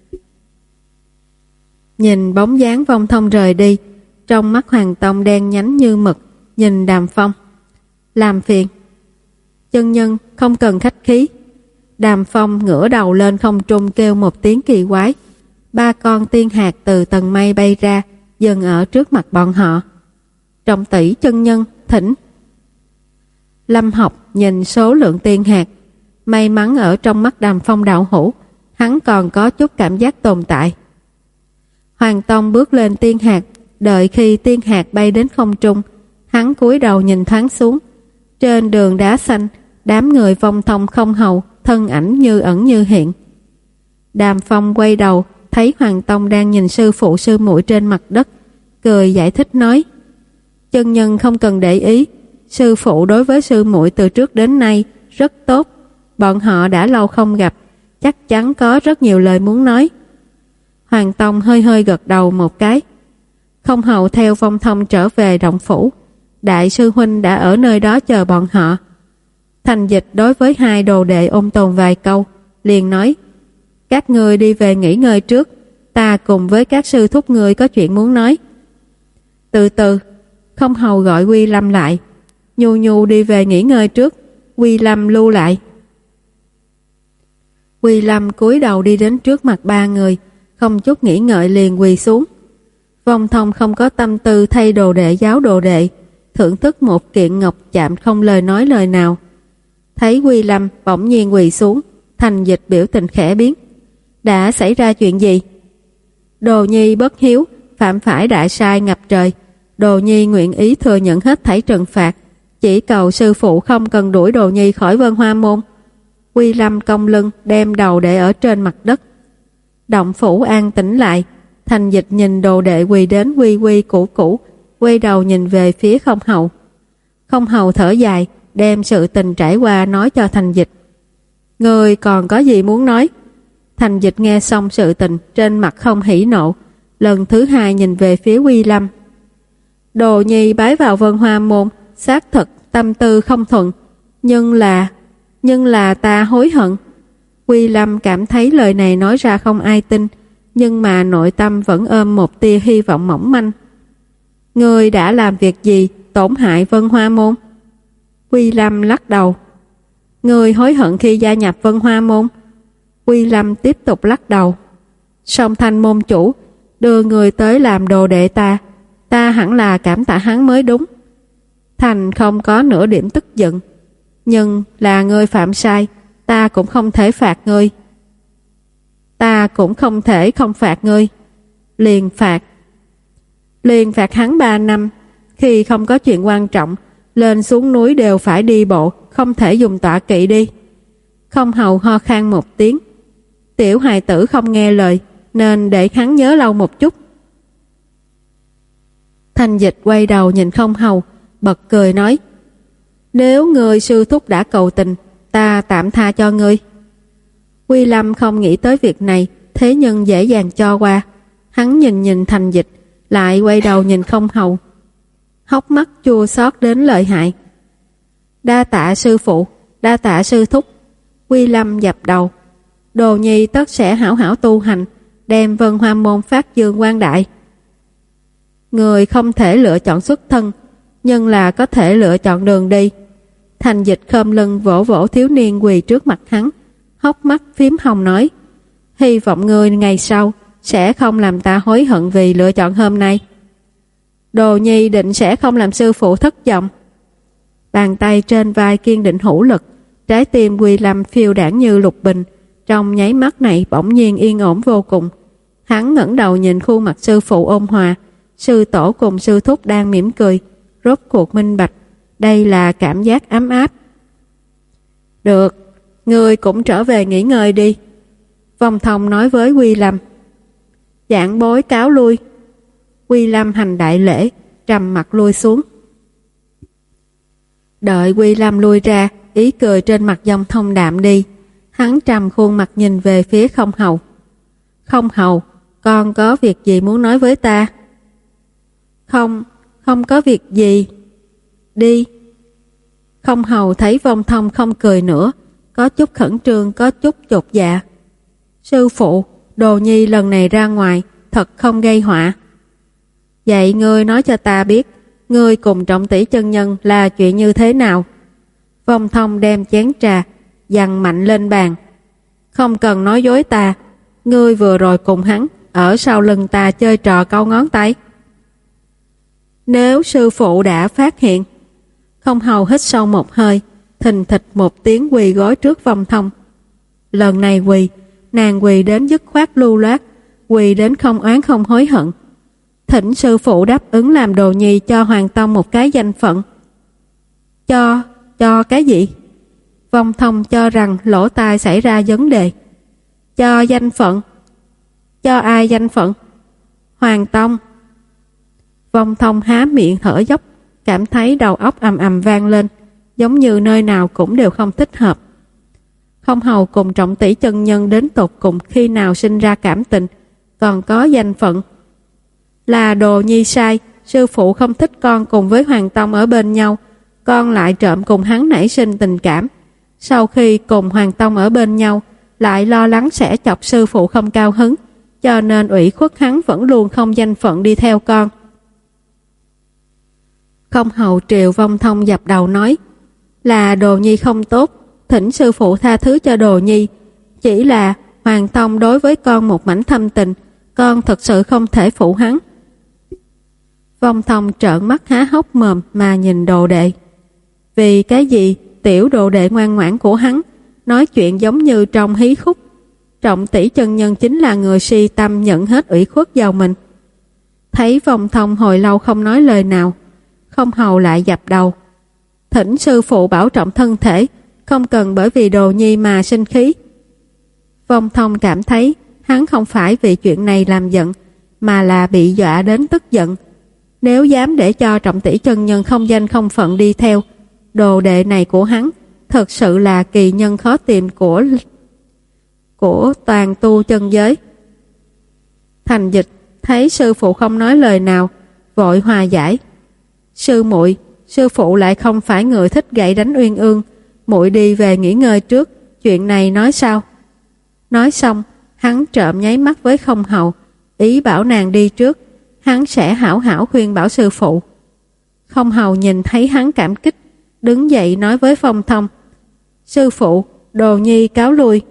Nhìn bóng dáng Vong Thông rời đi, trong mắt Hoàng Tông đen nhánh như mực, nhìn Đàm Phong. Làm phiền. Chân nhân không cần khách khí. Đàm Phong ngửa đầu lên không trung kêu một tiếng kỳ quái. Ba con tiên hạt từ tầng mây bay ra, dừng ở trước mặt bọn họ. Trọng tỷ chân nhân, thỉnh. Lâm Học nhìn số lượng tiên hạt, may mắn ở trong mắt Đàm Phong đạo hữu, hắn còn có chút cảm giác tồn tại. Hoàng Tông bước lên tiên hạt, đợi khi tiên hạt bay đến không trung, hắn cúi đầu nhìn thoáng xuống. Trên đường đá xanh, đám người Vong Thông Không Hầu, thân ảnh như ẩn như hiện. Đàm Phong quay đầu, thấy Hoàng Tông đang nhìn sư phụ sư muội trên mặt đất, cười giải thích nói: chân nhân không cần để ý, sư phụ đối với sư muội từ trước đến nay rất tốt, bọn họ đã lâu không gặp, chắc chắn có rất nhiều lời muốn nói. Hoàng Tông hơi hơi gật đầu một cái. Không Hầu theo Vong Thông trở về động phủ, đại sư huynh đã ở nơi đó chờ bọn họ. Thành Dịch đối với hai đồ đệ ôn tồn vài câu, liền nói: các ngươi đi về nghỉ ngơi trước, ta cùng với các sư thúc ngươi có chuyện muốn nói. Từ từ. Không Hầu gọi Quy Lâm lại. Nhu Nhu đi về nghỉ ngơi trước, Quy Lâm lưu lại. Quy Lâm cúi đầu đi đến trước mặt ba người, không chút nghĩ ngợi liền quỳ xuống. Vong Thông không có tâm tư thay đồ đệ giáo đồ đệ, thưởng thức một kiện ngọc chạm không lời nói lời nào. Thấy Quy Lâm bỗng nhiên quỳ xuống, Thành Dịch biểu tình khẽ biến. Đã xảy ra chuyện gì? Đồ nhi bất hiếu, phạm phải đại sai ngập trời. Đồ nhi nguyện ý thừa nhận hết thảy trừng phạt, chỉ cầu sư phụ không cần đuổi đồ nhi khỏi Vân Hoa môn. Quy Lâm cong lưng, đem đầu để ở trên mặt đất. Động phủ an tĩnh lại. Thành Dịch nhìn đồ đệ quỳ đến quy quy củ củ, quay đầu nhìn về phía Không Hầu. Không Hầu thở dài, đem sự tình trải qua nói cho Thành Dịch. Ngươi còn có gì muốn nói? Thành Dịch nghe xong sự tình, trên mặt không hỉ nộ, lần thứ hai nhìn về phía Quy Lâm. Đồ nhi bái vào Vân Hoa môn, xác thực tâm tư không thuận, nhưng là nhưng là ta hối hận. Quy Lâm cảm thấy lời này nói ra không ai tin, nhưng mà nội tâm vẫn ôm một tia hy vọng mỏng manh. Ngươi đã làm việc gì tổn hại Vân Hoa môn? Quy Lâm lắc đầu. Ngươi hối hận khi gia nhập Vân Hoa môn? Quy Lâm tiếp tục lắc đầu. Song Thanh môn chủ đưa người tới làm đồ đệ ta, ta hẳn là cảm tạ hắn mới đúng. Thành không có nửa điểm tức giận. Nhưng là ngươi phạm sai, ta cũng không thể phạt ngươi. Ta cũng không thể không phạt ngươi. Liền phạt. Liền phạt hắn ba năm. Khi không có chuyện quan trọng, lên xuống núi đều phải đi bộ, không thể dùng tọa kỵ đi. Không Hầu ho khan một tiếng. Tiểu hài tử không nghe lời, nên để hắn nhớ lâu một chút. Thành Dịch quay đầu nhìn Không Hầu, bật cười nói: nếu người sư thúc đã cầu tình, ta tạm tha cho ngươi. Quy Lâm không nghĩ tới việc này, thế nhưng dễ dàng cho qua. Hắn nhìn nhìn Thành Dịch, lại quay đầu nhìn Không Hầu, hốc mắt chua xót đến lợi hại. Đa tạ sư phụ, đa tạ sư thúc. Quy Lâm dập đầu. Đồ nhi tất sẽ hảo hảo tu hành, đem Vân Hoa môn phát dương quang đại. Người không thể lựa chọn xuất thân, nhưng là có thể lựa chọn đường đi. Thành Dịch khom lưng vỗ vỗ thiếu niên quỳ trước mặt hắn, hốc mắt phím hồng nói: hy vọng ngươi ngày sau sẽ không làm ta hối hận vì lựa chọn hôm nay. Đồ nhi định sẽ không làm sư phụ thất vọng. Bàn tay trên vai kiên định hữu lực, trái tim Quy Lâm phiêu đãng như lục bình, trong nháy mắt này bỗng nhiên yên ổn vô cùng. Hắn ngẩng đầu nhìn khuôn mặt sư phụ ôn hòa, sư tổ cùng sư thúc đang mỉm cười, rốt cuộc minh bạch, đây là cảm giác ấm áp. Được, ngươi cũng trở về nghỉ ngơi đi. Vong Thông nói với Quy Lâm. Giảng bối cáo lui. Quy Lâm hành đại lễ, trầm mặt lui xuống. Đợi Quy Lâm lui ra, ý cười trên mặt Vong Thông đạm đi. Hắn trầm khuôn mặt nhìn về phía Không Hầu. Không Hầu, con có việc gì muốn nói với ta? Không, không có việc gì. Đi. Không Hầu thấy Vong Thông không cười nữa, có chút khẩn trương, có chút chột dạ. Sư phụ, Đồ Nhi lần này ra ngoài, thật không gây họa. Vậy ngươi nói cho ta biết, ngươi cùng Trọng Tỷ chân nhân là chuyện như thế nào? Vong Thông đem chén trà dằn mạnh lên bàn. Không cần nói dối ta, ngươi vừa rồi cùng hắn ở sau lưng ta chơi trò câu ngón tay. Nếu sư phụ đã phát hiện. Không Hầu hít sâu một hơi, thình thịch một tiếng quỳ gối trước Vong Thông. Lần này quỳ, nàng quỳ đến dứt khoát lưu loát, quỳ đến không oán không hối hận. Thỉnh sư phụ đáp ứng làm Đồ Nhi cho Hoàng Tông một cái danh phận. Cho, cho cái gì? Vong Thông cho rằng lỗ tai xảy ra vấn đề. Cho danh phận. Cho ai danh phận? Hoàng Tông. Vong Thông há miệng thở dốc, cảm thấy đầu óc ầm ầm vang lên, giống như nơi nào cũng đều không thích hợp. Không Hầu cùng Trọng Tỷ chân nhân đến tột cùng khi nào sinh ra cảm tình, còn có danh phận. Là Đồ Nhi sai, sư phụ không thích con cùng với Hoàng Tông ở bên nhau, con lại trộm cùng hắn nảy sinh tình cảm. Sau khi cùng Hoàng Tông ở bên nhau, lại lo lắng sẽ chọc sư phụ không cao hứng, cho nên ủy khuất hắn vẫn luôn không danh phận đi theo con. Không Hầu triều Vong Thông dập đầu nói, là Đồ Nhi không tốt, thỉnh sư phụ tha thứ cho Đồ Nhi. Chỉ là Hoàng Tông đối với con một mảnh thâm tình, con thật sự không thể phụ hắn. Vong Thông trợn mắt há hốc mồm mà nhìn đồ đệ. Vì cái gì tiểu đồ đệ ngoan ngoãn của hắn nói chuyện giống như trong hí khúc. Trọng Tỷ chân nhân chính là người si tâm nhận hết ủy khuất vào mình. Thấy Vong Thông hồi lâu không nói lời nào, Không Hầu lại dập đầu. Thỉnh sư phụ bảo trọng thân thể, không cần bởi vì Đồ Nhi mà sinh khí. Vong Thông cảm thấy hắn không phải vì chuyện này làm giận, mà là bị dọa đến tức giận. Nếu dám để cho Trọng Tỷ chân nhân không danh không phận đi theo, đồ đệ này của hắn thật sự là kỳ nhân khó tìm của của toàn tu chân giới. Thành Dịch thấy sư phụ không nói lời nào, vội hòa giải. Sư muội, sư phụ lại không phải người thích gậy đánh uyên ương, muội đi về nghỉ ngơi trước, chuyện này nói sao? Nói xong, hắn trộm nháy mắt với Không Hầu, ý bảo nàng đi trước, hắn sẽ hảo hảo khuyên bảo sư phụ. Không Hầu nhìn thấy hắn cảm kích, đứng dậy nói với Vong Thông, sư phụ, Đồ Nhi cáo lui.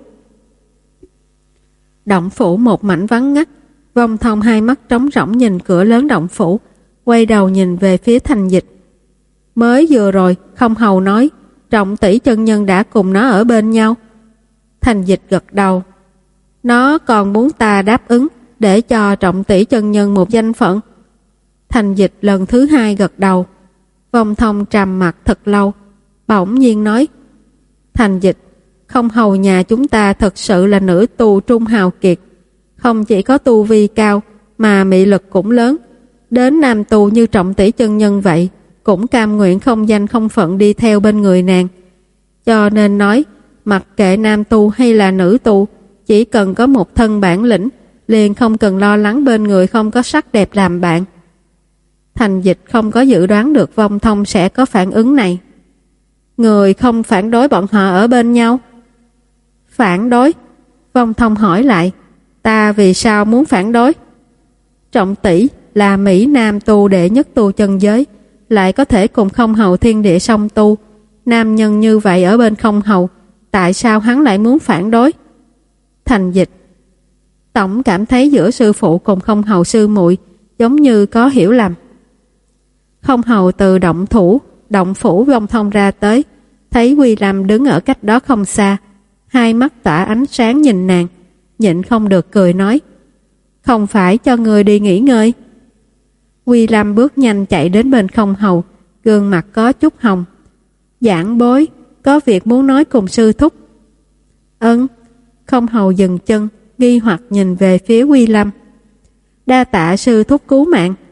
Động phủ một mảnh vắng ngắt, Vong Thông hai mắt trống rỗng nhìn cửa lớn động phủ, quay đầu nhìn về phía Thành Dịch. Mới vừa rồi Không Hầu nói Trọng Tỷ chân nhân đã cùng nó ở bên nhau. Thành Dịch gật đầu. Nó còn muốn ta đáp ứng để cho Trọng Tỷ chân nhân một danh phận. Thành Dịch lần thứ hai gật đầu. Vong Thông trầm mặt thật lâu, bỗng nhiên nói, Thành Dịch, Không Hầu nhà chúng ta thật sự là nữ tu trung hào kiệt, không chỉ có tu vi cao mà mị lực cũng lớn, đến nam tu như Trọng Tỷ chân nhân vậy cũng cam nguyện không danh không phận đi theo bên người nàng. Cho nên nói, mặc kệ nam tu hay là nữ tu, chỉ cần có một thân bản lĩnh, liền không cần lo lắng bên người không có sắc đẹp làm bạn. Thành Dịch không có dự đoán được Vong Thông sẽ có phản ứng này. Người không phản đối bọn họ ở bên nhau? Phản đối? Vong Thông hỏi lại, ta vì sao muốn phản đối? Trọng Tỷ là Mỹ Nam tu đệ nhất tu chân giới, lại có thể cùng Không Hầu thiên địa song tu. Nam nhân như vậy ở bên Không Hầu, tại sao hắn lại muốn phản đối? Thành Dịch, tổng cảm thấy giữa sư phụ cùng Không Hầu sư muội giống như có hiểu lầm. Không Hầu từ động thủ động phủ Vong Thông ra tới, thấy Quy Lâm đứng ở cách đó không xa, hai mắt tỏa ánh sáng nhìn nàng, nhịn không được cười nói, không phải cho người đi nghỉ ngơi? Quy Lâm bước nhanh chạy đến bên Không Hầu, gương mặt có chút hồng. Giảng bối, có việc muốn nói cùng sư thúc. Ơn. Không Hầu dừng chân, nghi hoặc nhìn về phía Quy Lâm. Đa tạ sư thúc cứu mạng,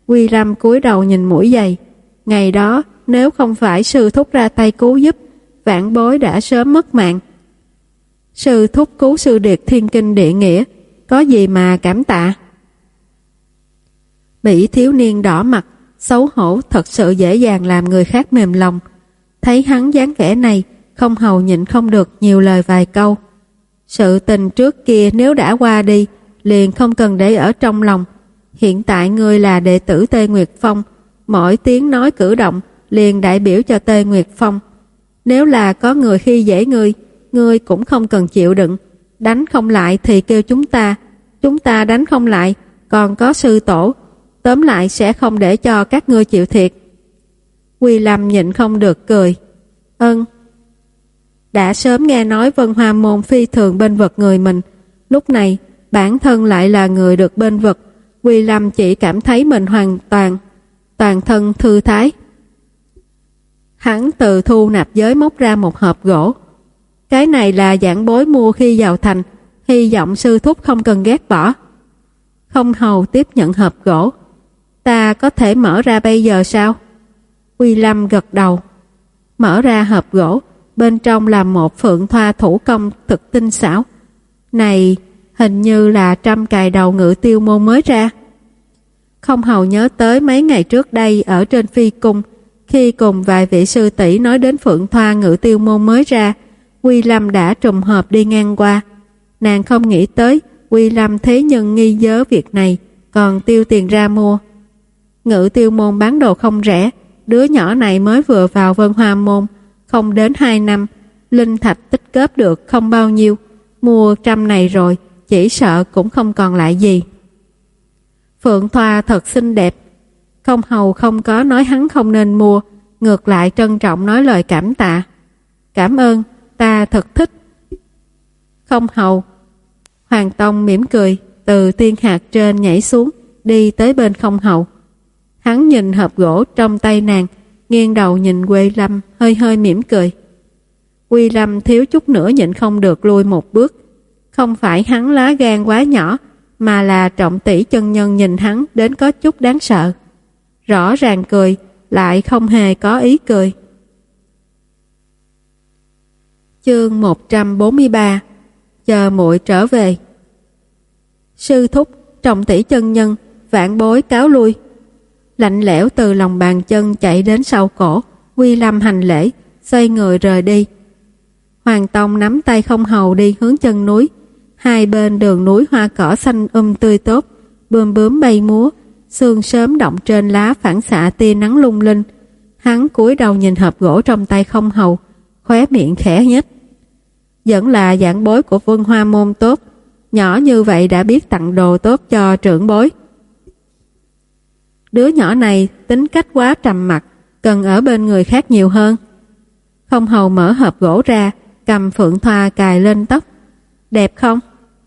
Quy Lâm cúi đầu nhìn mũi giày. Ngày đó nếu không phải sư thúc ra tay cứu giúp, vãn bối đã sớm mất mạng. Sư thúc cứu sư điệt thiên kinh địa nghĩa, có gì mà cảm tạ. Bỉ thiếu niên đỏ mặt, xấu hổ, thật sự dễ dàng làm người khác mềm lòng. Thấy hắn dáng vẻ này, Không Hầu nhịn không được nhiều lời vài câu. Sự tình trước kia nếu đã qua đi, liền không cần để ở trong lòng. Hiện tại ngươi là đệ tử Tê Nguyệt Phong, mỗi tiếng nói cử động liền đại biểu cho Tê Nguyệt Phong. Nếu là có người khi dễ ngươi, ngươi cũng không cần chịu đựng. Đánh không lại thì kêu chúng ta, chúng ta đánh không lại, còn có sư tổ, tóm lại sẽ không để cho các ngươi chịu thiệt. Quy Lâm nhịn không được cười. Ân. Đã sớm nghe nói Vân Hoa Môn phi thường bên vực người mình, lúc này bản thân lại là người được bên vực. Quy Lâm chỉ cảm thấy mình hoàn toàn toàn thân thư thái. Hắn từ thu nạp giới móc ra một hộp gỗ. Cái này là giảng bối mua khi vào thành, hy vọng sư thúc không cần ghét bỏ. Không Hầu tiếp nhận hộp gỗ. Ta có thể mở ra bây giờ sao? Quy Lâm gật đầu. Mở ra hộp gỗ, bên trong là một phượng thoa thủ công thực tinh xảo. Này, hình như là trăm cài đầu Ngự Tiêu Môn mới ra. Không Hầu nhớ tới mấy ngày trước đây ở trên phi cung, khi cùng vài vị sư tỷ nói đến phượng thoa Ngự Tiêu Môn mới ra, Quy Lâm đã trùng hợp đi ngang qua. Nàng không nghĩ tới Quy Lâm thế nhưng nghi nhớ việc này, còn tiêu tiền ra mua. Ngự Tiêu Môn bán đồ không rẻ, đứa nhỏ này mới vừa vào Vân Hoa Môn, không đến hai năm, linh thạch tích góp được không bao nhiêu, mua trăm này rồi, chỉ sợ cũng không còn lại gì. Phượng thoa thật xinh đẹp. Không Hầu không có nói hắn không nên mua, ngược lại trân trọng nói lời cảm tạ. Cảm ơn, ta thật thích. Không Hầu. Hoàng Tông mỉm cười, từ tiên hạt trên nhảy xuống, đi tới bên Không Hầu. Hắn nhìn hộp gỗ trong tay nàng, nghiêng đầu nhìn Quy Lâm, hơi hơi mỉm cười. Quy Lâm thiếu chút nữa nhịn không được lùi một bước. Không phải hắn lá gan quá nhỏ, mà là Trọng Tỷ chân nhân nhìn hắn đến có chút đáng sợ. Rõ ràng cười, lại không hề có ý cười. Chương một trăm bốn mươi ba. Chờ muội trở về. Sư thúc, Trọng Tỷ chân nhân, vãn bối cáo lui. Lạnh lẽo từ lòng bàn chân chạy đến sau cổ. Quy Lâm hành lễ, xoay người rời đi. Hoàng Tông nắm tay Không Hầu đi hướng chân núi. Hai bên đường núi hoa cỏ xanh um tươi tốt, bướm bướm bay múa, sương sớm động trên lá phản xạ tia nắng lung linh. Hắn cúi đầu nhìn hộp gỗ trong tay Không Hầu, khóe miệng khẽ nhếch. Vẫn là giảng bối của Vân Hoa Môn tốt, nhỏ như vậy đã biết tặng đồ tốt cho trưởng bối. Đứa nhỏ này tính cách quá trầm mặc, cần ở bên người khác nhiều hơn. Không Hầu mở hộp gỗ ra, cầm phượng thoa cài lên tóc. Đẹp không?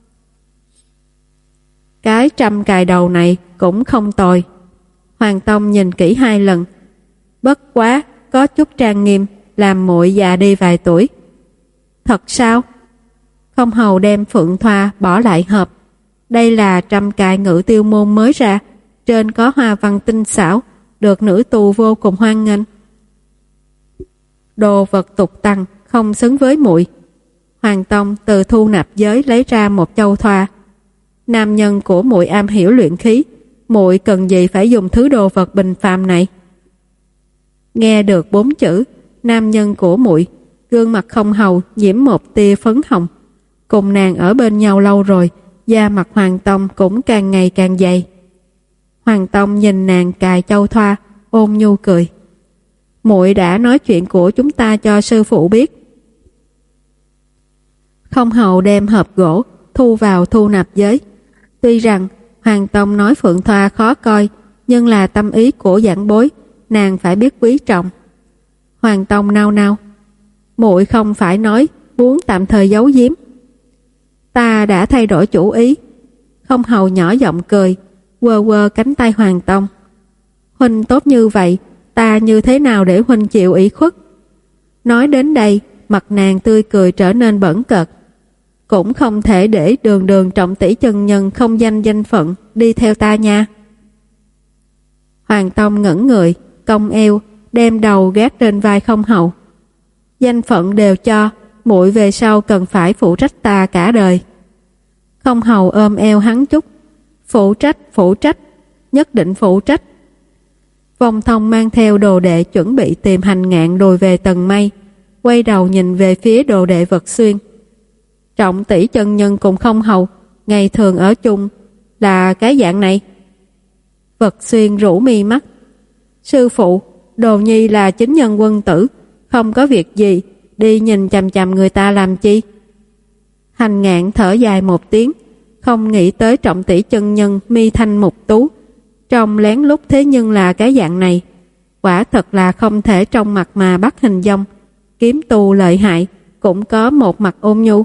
Cái trăm cài đầu này cũng không tồi. Hoàng Tông nhìn kỹ hai lần. Bất quá, có chút trang nghiêm, làm muội già đi vài tuổi. Thật sao? Không Hầu đem phượng thoa bỏ lại hộp. Đây là trăm cài Ngự Tiêu Môn mới ra, trên có hoa văn tinh xảo, được nữ tù vô cùng hoan nghênh. Đồ vật tục tằng, không xứng với muội. Hoàng Tông từ thu nạp giới lấy ra một châu thoa. Nam nhân của muội am hiểu luyện khí, muội cần gì phải dùng thứ đồ vật bình phàm này? Nghe được bốn chữ nam nhân của muội, gương mặt Không Hầu nhiễm một tia phấn hồng. Cùng nàng ở bên nhau lâu rồi, da mặt Hoàng Tông cũng càng ngày càng dày. Hoàng Tông nhìn nàng cài châu thoa, ôn nhu cười. Muội đã nói chuyện của chúng ta cho sư phụ biết. Không Hầu đem hộp gỗ thu vào thu nạp giới. Tuy rằng Hoàng Tông nói phượng thoa khó coi, nhưng là tâm ý của giảng bối, nàng phải biết quý trọng. Hoàng Tông nao nao. Muội không phải nói muốn tạm thời giấu giếm. Ta đã thay đổi chủ ý. Không Hầu nhỏ giọng cười, quơ quơ cánh tay Hoàng Tông. Huynh tốt như vậy, ta như thế nào để huynh chịu ủy khuất? Nói đến đây, mặt nàng tươi cười trở nên bẩn cợt. Cũng không thể để đường đường Trọng Tỷ chân nhân không danh danh phận đi theo ta nha. Hoàng Tông ngẩng người, cong eo, đem đầu gác trên vai Không Hầu. Danh phận đều cho, muội về sau cần phải phụ trách ta cả đời. Không Hầu ôm eo hắn chúc, phụ trách, phụ trách, nhất định phụ trách. Vong Thông mang theo đồ đệ chuẩn bị tìm Hành Ngạn đùi về Tần Mây, quay đầu nhìn về phía đồ đệ Vật Xuyên. Trọng tỷ chân nhân cùng Không Hầu, ngày thường ở chung là cái dạng này. Vật Xuyên rũ mi mắt. Sư phụ, Đồ Nhi là chính nhân quân tử, không có việc gì, đi nhìn chằm chằm người ta làm chi? Hành Ngạn thở dài một tiếng, không nghĩ tới Trọng tỷ chân nhân mi thanh mục tú, trong lén lút thế nhưng là cái dạng này. Quả thật là không thể trong mặt mà bắt hình dong. Kiếm tu lợi hại, cũng có một mặt ôn nhu.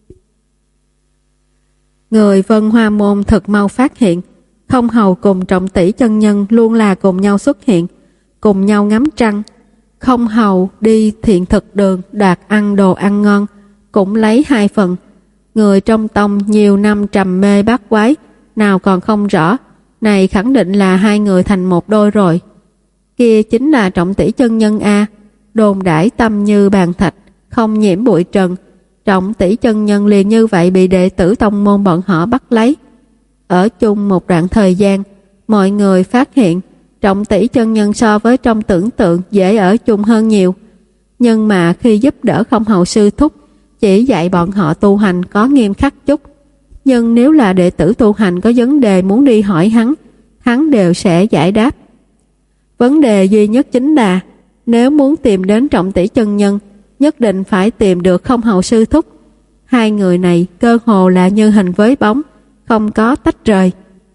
Người Vân Hoa Môn thật mau phát hiện, Không Hầu cùng Trọng tỷ chân nhân luôn là cùng nhau xuất hiện, cùng nhau ngắm trăng. Không Hầu đi thiện thực đường đoạt ăn đồ ăn ngon, cũng lấy hai phần. Người trong tông nhiều năm trầm mê bát quái, nào còn không rõ, này khẳng định là hai người thành một đôi rồi. Kia chính là Trọng tỷ chân nhân a, đồn đãi tâm như bàn thạch, không nhiễm bụi trần. Trọng tỷ chân nhân liền như vậy bị đệ tử tông môn bọn họ bắt lấy. Ở chung một đoạn thời gian, mọi người phát hiện Trọng tỷ chân nhân so với trong tưởng tượng dễ ở chung hơn nhiều. Nhưng mà khi giúp đỡ Không Hầu sư thúc, chỉ dạy bọn họ tu hành có nghiêm khắc chút. Nhưng nếu là đệ tử tu hành có vấn đề muốn đi hỏi hắn, hắn đều sẽ giải đáp. Vấn đề duy nhất chính là, nếu muốn tìm đến Trọng tỷ chân nhân, nhất định phải tìm được Không Hầu sư thúc. Hai người này cơ hồ là như hình với bóng, không có tách rời.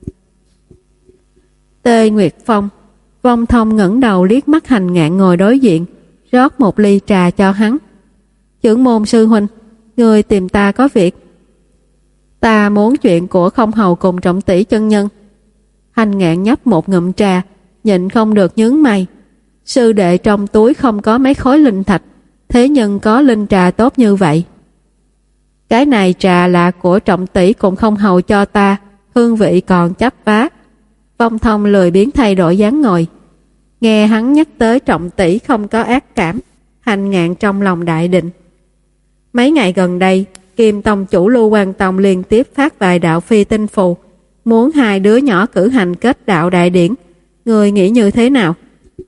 Tê Nguyệt Phong. Vong Thông ngẩng đầu liếc mắt Hành Ngạn ngồi đối diện, rót một ly trà cho hắn. Trưởng môn sư huynh, người tìm ta có việc. Ta muốn chuyện của Không Hầu cùng Trọng tỷ chân nhân. Hành Ngạn nhấp một ngụm trà, nhịn không được nhướng mày. Sư đệ trong túi không có mấy khối linh thạch, thế nhưng có linh trà tốt như vậy. Cái này trà là của Trọng tỷ cùng Không Hầu cho ta, hương vị còn chấp vá. Vong Thông lười biếng thay đổi dáng ngồi. Nghe hắn nhắc tới Trọng tỷ không có ác cảm, Hành Ngạn trong lòng đại định. Mấy ngày gần đây, Kim tông chủ Lưu Quan Tông liên tiếp phát vài đạo phi tinh phù, muốn hai đứa nhỏ cử hành kết đạo đại điển. Người nghĩ như thế nào?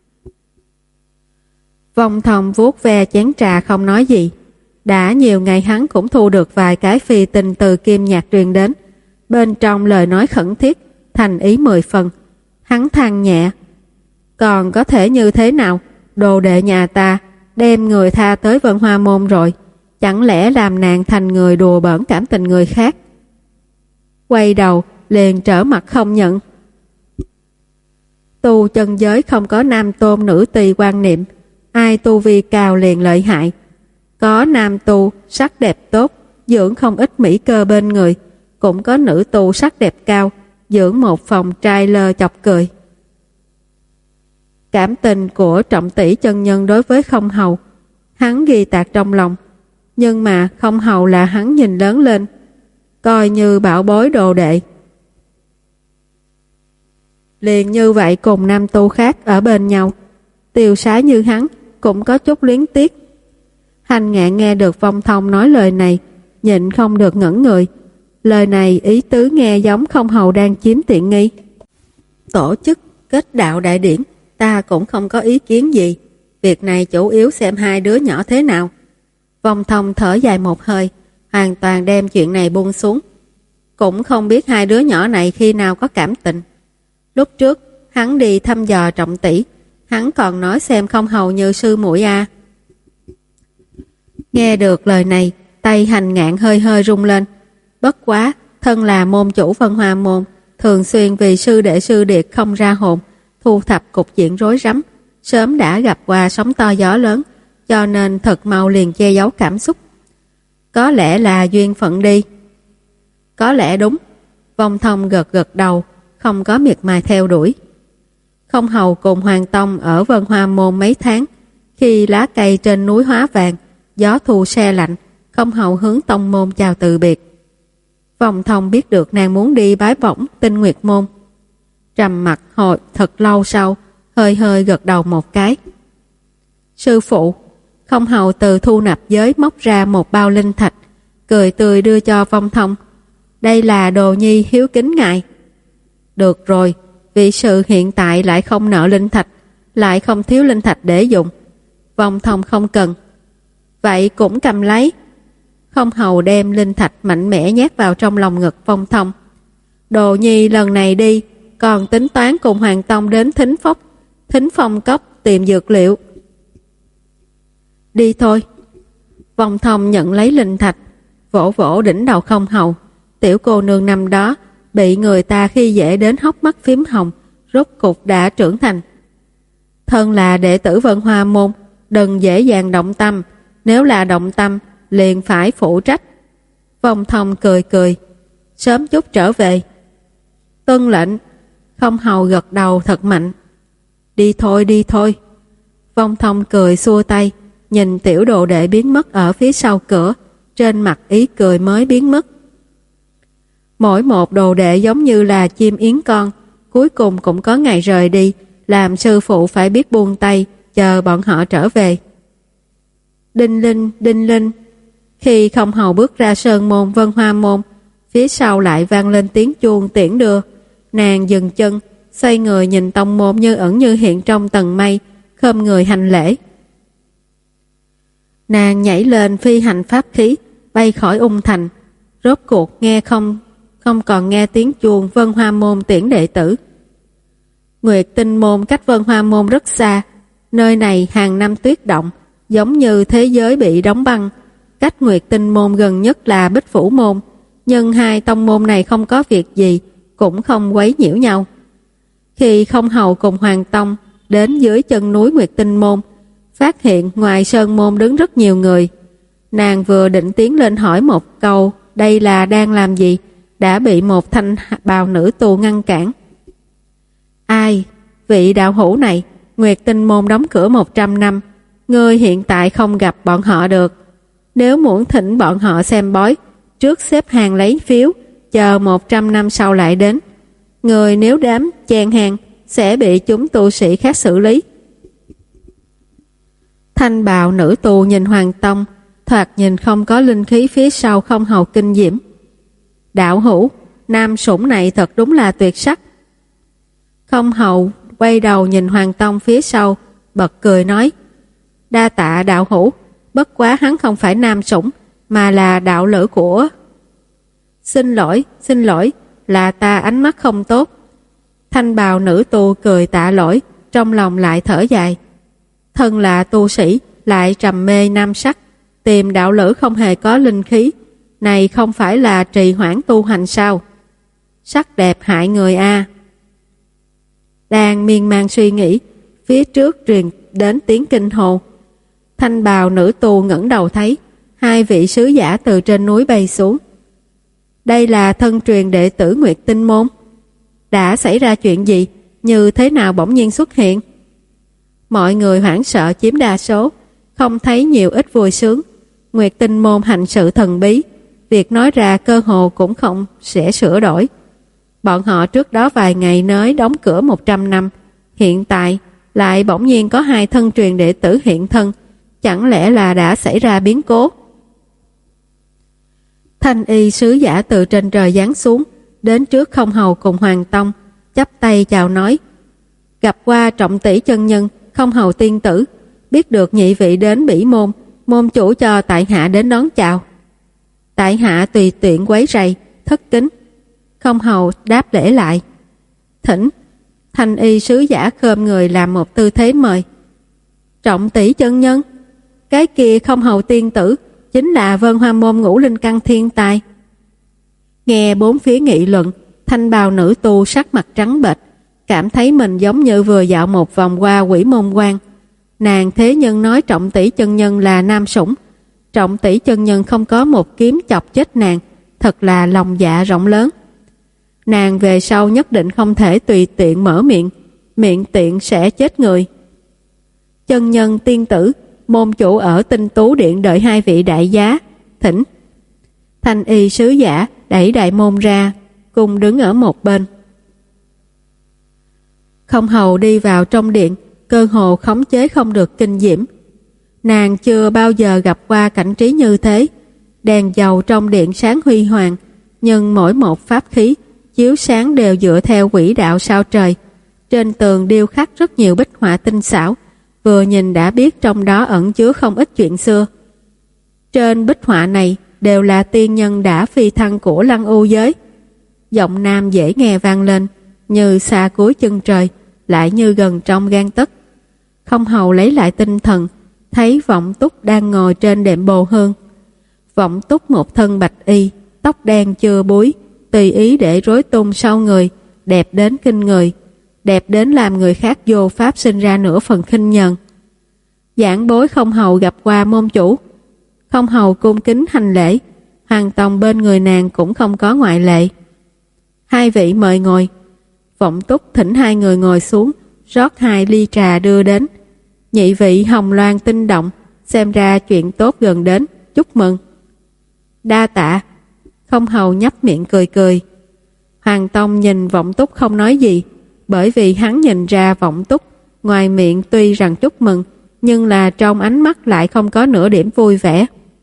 Vong Thông vuốt ve chén trà không nói gì. Đã nhiều ngày hắn cũng thu được vài cái phi tinh từ Kim Nhạc truyền đến, bên trong lời nói khẩn thiết, thành ý mười phần. Hắn than nhẹ, còn có thể như thế nào? Đồ đệ nhà ta đem người tha tới Vân Hoa Môn rồi, chẳng lẽ làm nàng thành người đùa bỡn cảm tình người khác? Quay đầu liền trở mặt không nhận. Tu chân giới không có nam tôn nữ tỳ quan niệm, ai tu vi cao liền lợi hại. Có nam tu sắc đẹp tốt, dưỡng không ít mỹ cơ bên người, cũng có nữ tu sắc đẹp cao, dưỡng một phòng trai lơ chọc cười. Cảm tình của Trọng tỷ chân nhân đối với Không Hầu, hắn ghi tạc trong lòng. Nhưng mà Không Hầu là hắn nhìn lớn lên, coi như bảo bối đồ đệ. Liền như vậy cùng nam tu khác ở bên nhau, tiêu sái như hắn cũng có chút luyến tiếc. Hành Ngạn nghe được Vong Thông nói lời này, nhịn không được ngẩn người. Lời này ý tứ nghe giống Không Hầu đang chiếm tiện nghi. Tổ chức kết đạo đại điển, ta cũng không có ý kiến gì. Việc này chủ yếu xem hai đứa nhỏ thế nào. Vong Thông thở dài một hơi, hoàn toàn đem chuyện này buông xuống. Cũng không biết hai đứa nhỏ này khi nào có cảm tình. Lúc trước, hắn đi thăm dò Trọng tỷ, hắn còn nói xem Không Hầu như sư muội a. Nghe được lời này, tay Hành Ngạn hơi hơi rung lên. Bất quá, thân là môn chủ Vân Hoa Môn, thường xuyên vì sư đệ sư điệt không ra hồn, thu thập cục diện rối rắm, sớm đã gặp qua sóng to gió lớn, cho nên thật mau liền che giấu cảm xúc. Có lẽ là duyên phận đi. Có lẽ đúng. Vong Thông gật gật đầu, không có miệt mài theo đuổi. Không Hầu cùng Hoàng Tông ở Vân Hoa Môn mấy tháng, khi lá cây trên núi hóa vàng, gió thu se lạnh, Không Hầu hướng tông môn chào từ biệt. Vong Thông biết được nàng muốn đi bái bổng Tinh Nguyệt Môn. trầm mặc hồi thật lâu sau, hơi hơi gật đầu một cái. Sư phụ, Không hầu từ thu nạp giới móc ra một bao linh thạch, cười tươi đưa cho Vong Thông. Đây là đồ nhi hiếu kính ngài. Được rồi, vị sự hiện tại lại không nợ linh thạch, lại không thiếu linh thạch để dùng. Vong Thông không cần. Vậy cũng cầm lấy. Không hầu đem linh thạch mạnh mẽ nhét vào trong lòng ngực Vong Thông. Đồ nhi lần này đi, còn tính toán cùng Hoàng Tông đến Thính Phốc, Thính Phong Cốc tìm dược liệu. Đi thôi. Vong Thông nhận lấy linh thạch, vỗ vỗ đỉnh đầu Không hầu. Tiểu cô nương năm đó bị người ta khi dễ đến hốc mắt phím hồng, rốt cục đã trưởng thành. Thân là đệ tử Vân Hoa Môn, đừng dễ dàng động tâm, nếu là động tâm liền phải phụ trách. Vong Thông cười cười, sớm chút trở về. Tuân lệnh. Không hầu gật đầu thật mạnh. Đi thôi đi thôi. Vong Thông cười xua tay, nhìn tiểu đồ đệ biến mất ở phía sau cửa, trên mặt ý cười mới biến mất. Mỗi một đồ đệ giống như là chim yến con, cuối cùng cũng có ngày rời đi, làm sư phụ phải biết buông tay, chờ bọn họ trở về. Đinh linh, đinh linh. Khi Không hầu bước ra sơn môn Vân Hoa Môn, phía sau lại vang lên tiếng chuông tiễn đưa. Nàng dừng chân, xoay người nhìn tông môn như ẩn như hiện trong tầng mây, khom người hành lễ. Nàng nhảy lên phi hành pháp khí, bay khỏi ung thành. Rốt cuộc nghe không không còn nghe tiếng chuông Vân Hoa Môn tiễn đệ tử. Nguyệt Tinh Môn cách Vân Hoa Môn rất xa, nơi này hàng năm tuyết động, giống như thế giới bị đóng băng. Cách Nguyệt Tinh Môn gần nhất là Bích Phủ Môn, nhưng hai tông môn này không có việc gì, cũng không quấy nhiễu nhau. Khi Không hầu cùng Hoàng Tông đến dưới chân núi Nguyệt Tinh Môn, phát hiện ngoài sơn môn đứng rất nhiều người. Nàng vừa định tiến lên hỏi một câu đây là đang làm gì, đã bị một thanh bào nữ tù ngăn cản. Ai? Vị đạo hữu này, Nguyệt Tinh Môn đóng cửa một trăm năm, ngươi hiện tại không gặp bọn họ được. Nếu muốn thỉnh bọn họ xem bói, trước xếp hàng lấy phiếu, chờ một trăm năm sau lại đến. Người nếu đám chen hàng sẽ bị chúng tu sĩ khác xử lý. Thanh bào nữ tù nhìn Hoàng Tông, thoạt nhìn không có linh khí phía sau Không hầu kinh diễm. Đạo hữu, nam sủng này thật đúng là tuyệt sắc. Không hầu quay đầu nhìn Hoàng Tông phía sau, bật cười nói, đa tạ đạo hữu, bất quá hắn không phải nam sủng, mà là đạo lữ của... Xin lỗi, xin lỗi, là ta ánh mắt không tốt. Thanh bào nữ tu cười tạ lỗi, trong lòng lại thở dài. Thân là tu sĩ, lại trầm mê nam sắc, tìm đạo lữ không hề có linh khí, này không phải là trì hoãn tu hành sao? Sắc đẹp hại người a. Đang miên man suy nghĩ, phía trước truyền đến tiếng kinh hồ. Thanh bào nữ tu ngẩng đầu thấy hai vị sứ giả từ trên núi bay xuống. Đây là thân truyền đệ tử Nguyệt Tinh Môn. Đã xảy ra chuyện gì, như thế nào bỗng nhiên xuất hiện? Mọi người hoảng sợ chiếm đa số, không thấy nhiều ít vui sướng. Nguyệt Tinh Môn hành sự thần bí, việc nói ra cơ hồ cũng không sẽ sửa đổi. Bọn họ trước đó vài ngày nới đóng cửa một trăm năm, hiện tại lại bỗng nhiên có hai thân truyền đệ tử hiện thân, chẳng lẽ là đã xảy ra biến cố? Thanh y sứ giả từ trên trời giáng xuống, đến trước Không hầu cùng Hoàng Tông, chắp tay chào nói, gặp qua trọng tỷ chân nhân, Không hầu tiên tử, biết được nhị vị đến Bỉ Môn, môn chủ cho tại hạ đến đón chào. Tại hạ tùy tiện quấy rầy, thất kính. Không hầu đáp lễ lại. Thỉnh. Thanh y sứ giả khom người làm một tư thế mời. Trọng tỷ chân nhân, cái kia Không hầu tiên tử chính là Vân Hoa Môn ngũ linh căn thiên tài. Nghe bốn phía nghị luận, thanh bào nữ tu sắc mặt trắng bệch, cảm thấy mình giống như vừa dạo một vòng qua Quỷ Môn Quan. Nàng thế nhân nói trọng tỷ chân nhân là nam sủng, trọng tỷ chân nhân không có một kiếm chọc chết nàng, thật là lòng dạ rộng lớn. Nàng về sau nhất định không thể tùy tiện mở miệng, miệng tiện sẽ chết người. Chân nhân tiên tử, môn chủ ở Tinh Tú Điện đợi hai vị đại giá, thỉnh. Thanh y sứ giả đẩy đại môn ra, cùng đứng ở một bên. Không hầu đi vào trong điện, cơ hồ khống chế không được kinh diễm. Nàng chưa bao giờ gặp qua cảnh trí như thế. Đèn dầu trong điện sáng huy hoàng, nhưng mỗi một pháp khí chiếu sáng đều dựa theo quỹ đạo sao trời. Trên tường điêu khắc rất nhiều bích họa tinh xảo, vừa nhìn đã biết trong đó ẩn chứa không ít chuyện xưa. Trên bích họa này đều là tiên nhân đã phi thăng của Lăng U giới. Giọng nam dễ nghe vang lên, như xa cuối chân trời, lại như gần trong gang tấc. Không hầu lấy lại tinh thần, thấy Vọng Túc đang ngồi trên đệm bồ hương. Vọng Túc một thân bạch y, tóc đen chưa búi, tùy ý để rối tung sau người, đẹp đến kinh người, đẹp đến làm người khác vô pháp sinh ra nửa phần khinh nhờn. Giảng bối Không hầu gặp qua môn chủ. Không hầu cung kính hành lễ, Hoàng tòng bên người nàng cũng không có ngoại lệ. Hai vị mời ngồi. Vọng Túc thỉnh hai người ngồi xuống, rót hai ly trà đưa đến. Nhị vị hồng loan tinh động, xem ra chuyện tốt gần đến, chúc mừng. Đa tạ. Không hầu nhấp miệng cười cười. Hoàng tông nhìn Vọng Túc không nói gì, bởi vì hắn nhìn ra Vọng Túc ngoài miệng tuy rằng chúc mừng, nhưng là trong ánh mắt lại không có nửa điểm vui vẻ.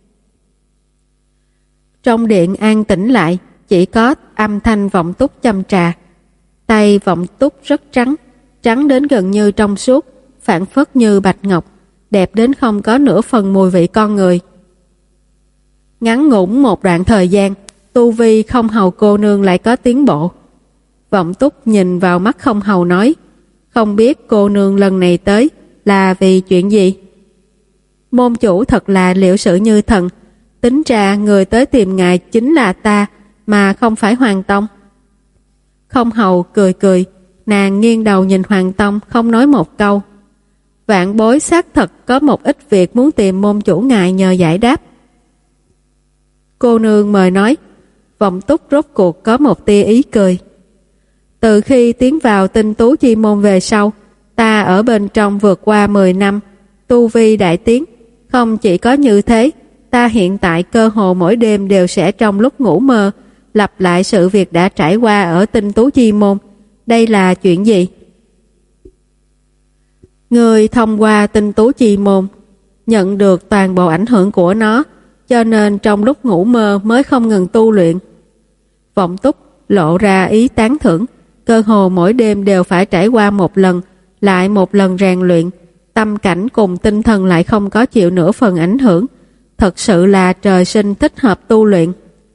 Trong điện an tĩnh lại, chỉ có âm thanh Vọng Túc châm trà. Tay Vọng Túc rất trắng, trắng đến gần như trong suốt, phản phất như bạch ngọc, đẹp đến không có nửa phần mùi vị con người. Ngắn ngủn một đoạn thời gian, tu vi Không hầu cô nương lại có tiến bộ. Vọng Túc nhìn vào mắt Không hầu nói, không biết cô nương lần này tới là vì chuyện gì? Môn chủ thật là liệu sự như thần, tính ra người tới tìm ngài chính là ta, mà không phải Hoàng tông. Không hầu cười cười, nàng nghiêng đầu nhìn Hoàng tông, không nói một câu. Vạn bối xác thật có một ít việc muốn tìm môn chủ ngài nhờ giải đáp. Cô nương mời nói. Vọng Túc rốt cuộc có một tia ý cười. Từ khi tiến vào Tinh Tú chi môn về sau, ta ở bên trong vượt qua mười năm, tu vi đại tiến. Không chỉ có như thế, ta hiện tại cơ hồ mỗi đêm đều sẽ trong lúc ngủ mơ lặp lại sự việc đã trải qua ở Tinh Tú chi môn. Đây là chuyện gì? Người thông qua Tinh Tú chi môn nhận được toàn bộ ảnh hưởng của nó, cho nên trong lúc ngủ mơ mới không ngừng tu luyện. Vọng Túc lộ ra ý tán thưởng, cơ hồ mỗi đêm đều phải trải qua một lần, lại một lần rèn luyện, tâm cảnh cùng tinh thần lại không có chịu nửa phần ảnh hưởng, thật sự là trời sinh thích hợp tu luyện.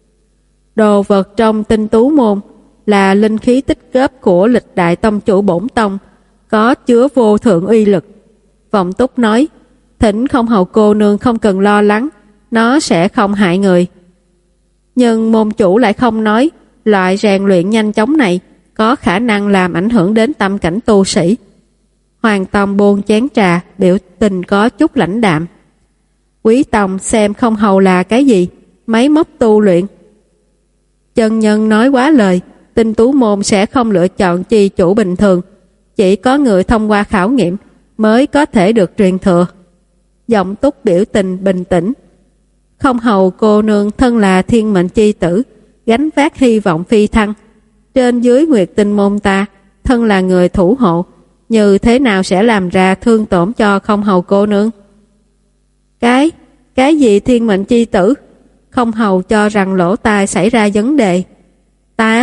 Đồ vật trong Tinh Tú môn là linh khí tích góp của lịch đại tông chủ bổn tông, có chứa vô thượng uy lực. Vọng Túc nói, thỉnh Không hầu cô nương không cần lo lắng, nó sẽ không hại người. Nhưng môn chủ lại không nói, loại rèn luyện nhanh chóng này có khả năng làm ảnh hưởng đến tâm cảnh tu sĩ. Hoàng tông buông chén trà, biểu tình có chút lãnh đạm. Quý tông xem Không hầu là cái gì? Máy móc tu luyện. Chân nhân nói quá lời, Tinh Tú môn sẽ không lựa chọn chi chủ bình thường, chỉ có người thông qua khảo nghiệm mới có thể được truyền thừa. Giọng Túc biểu tình bình tĩnh. Không hầu cô nương thân là thiên mệnh chi tử, gánh vác hy vọng phi thăng. Trên dưới Nguyệt Tinh môn ta, thân là người thủ hộ, như thế nào sẽ làm ra thương tổn cho Không hầu cô nương? Cái, cái gì thiên mệnh chi tử? Không hầu cho rằng lỗ tai xảy ra vấn đề. Ta?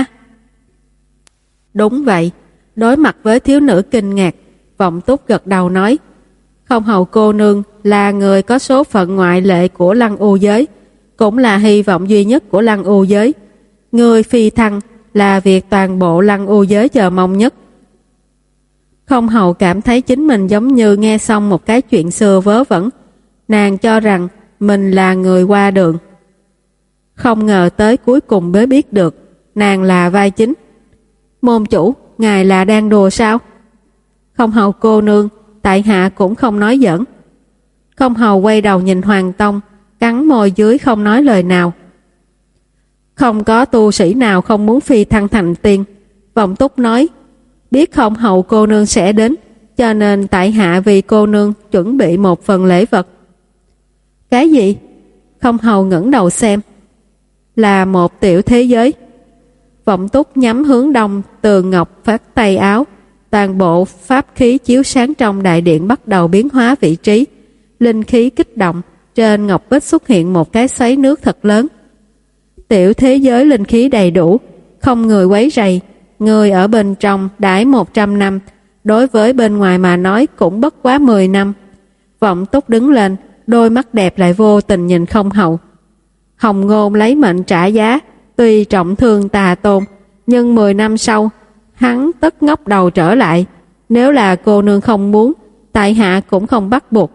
Đúng vậy. Đối mặt với thiếu nữ kinh ngạc, Vọng Túc gật đầu nói, Không hầu cô nương là người có số phận ngoại lệ của Lăng U giới, cũng là hy vọng duy nhất của Lăng U giới. Người phi thăng là việc toàn bộ Lăng U giới chờ mong nhất. Không hầu cảm thấy chính mình giống như nghe xong một cái chuyện xưa vớ vẩn. Nàng cho rằng mình là người qua đường, không ngờ tới cuối cùng mới biết được nàng là vai chính. Môn chủ, ngài là đang đùa sao? Không hầu cô nương, tại hạ cũng không nói giỡn. Không hầu quay đầu nhìn Hoàng tông, cắn môi dưới không nói lời nào. Không có tu sĩ nào không muốn phi thăng thành tiên. Vọng Túc nói, biết Không hầu cô nương sẽ đến, cho nên tại hạ vì cô nương chuẩn bị một phần lễ vật. Cái gì? Không hầu ngẩng đầu xem. Là một tiểu thế giới. Vọng Túc nhắm hướng đông, tường ngọc phát tay áo, toàn bộ pháp khí chiếu sáng trong đại điện bắt đầu biến hóa vị trí. Linh khí kích động, trên ngọc bích xuất hiện một cái xoáy nước thật lớn. Tiểu thế giới linh khí đầy đủ, không người quấy rầy, người ở bên trong đãi một trăm năm, đối với bên ngoài mà nói cũng bất quá mười năm. Vọng Túc đứng lên, đôi mắt đẹp lại vô tình nhìn Không Hầu. Hồng Ngôn lấy mệnh trả giá, tuy trọng thương Tà Tôn, nhưng mười năm sau, hắn tất ngóc đầu trở lại. Nếu là cô nương không muốn, tại hạ cũng không bắt buộc.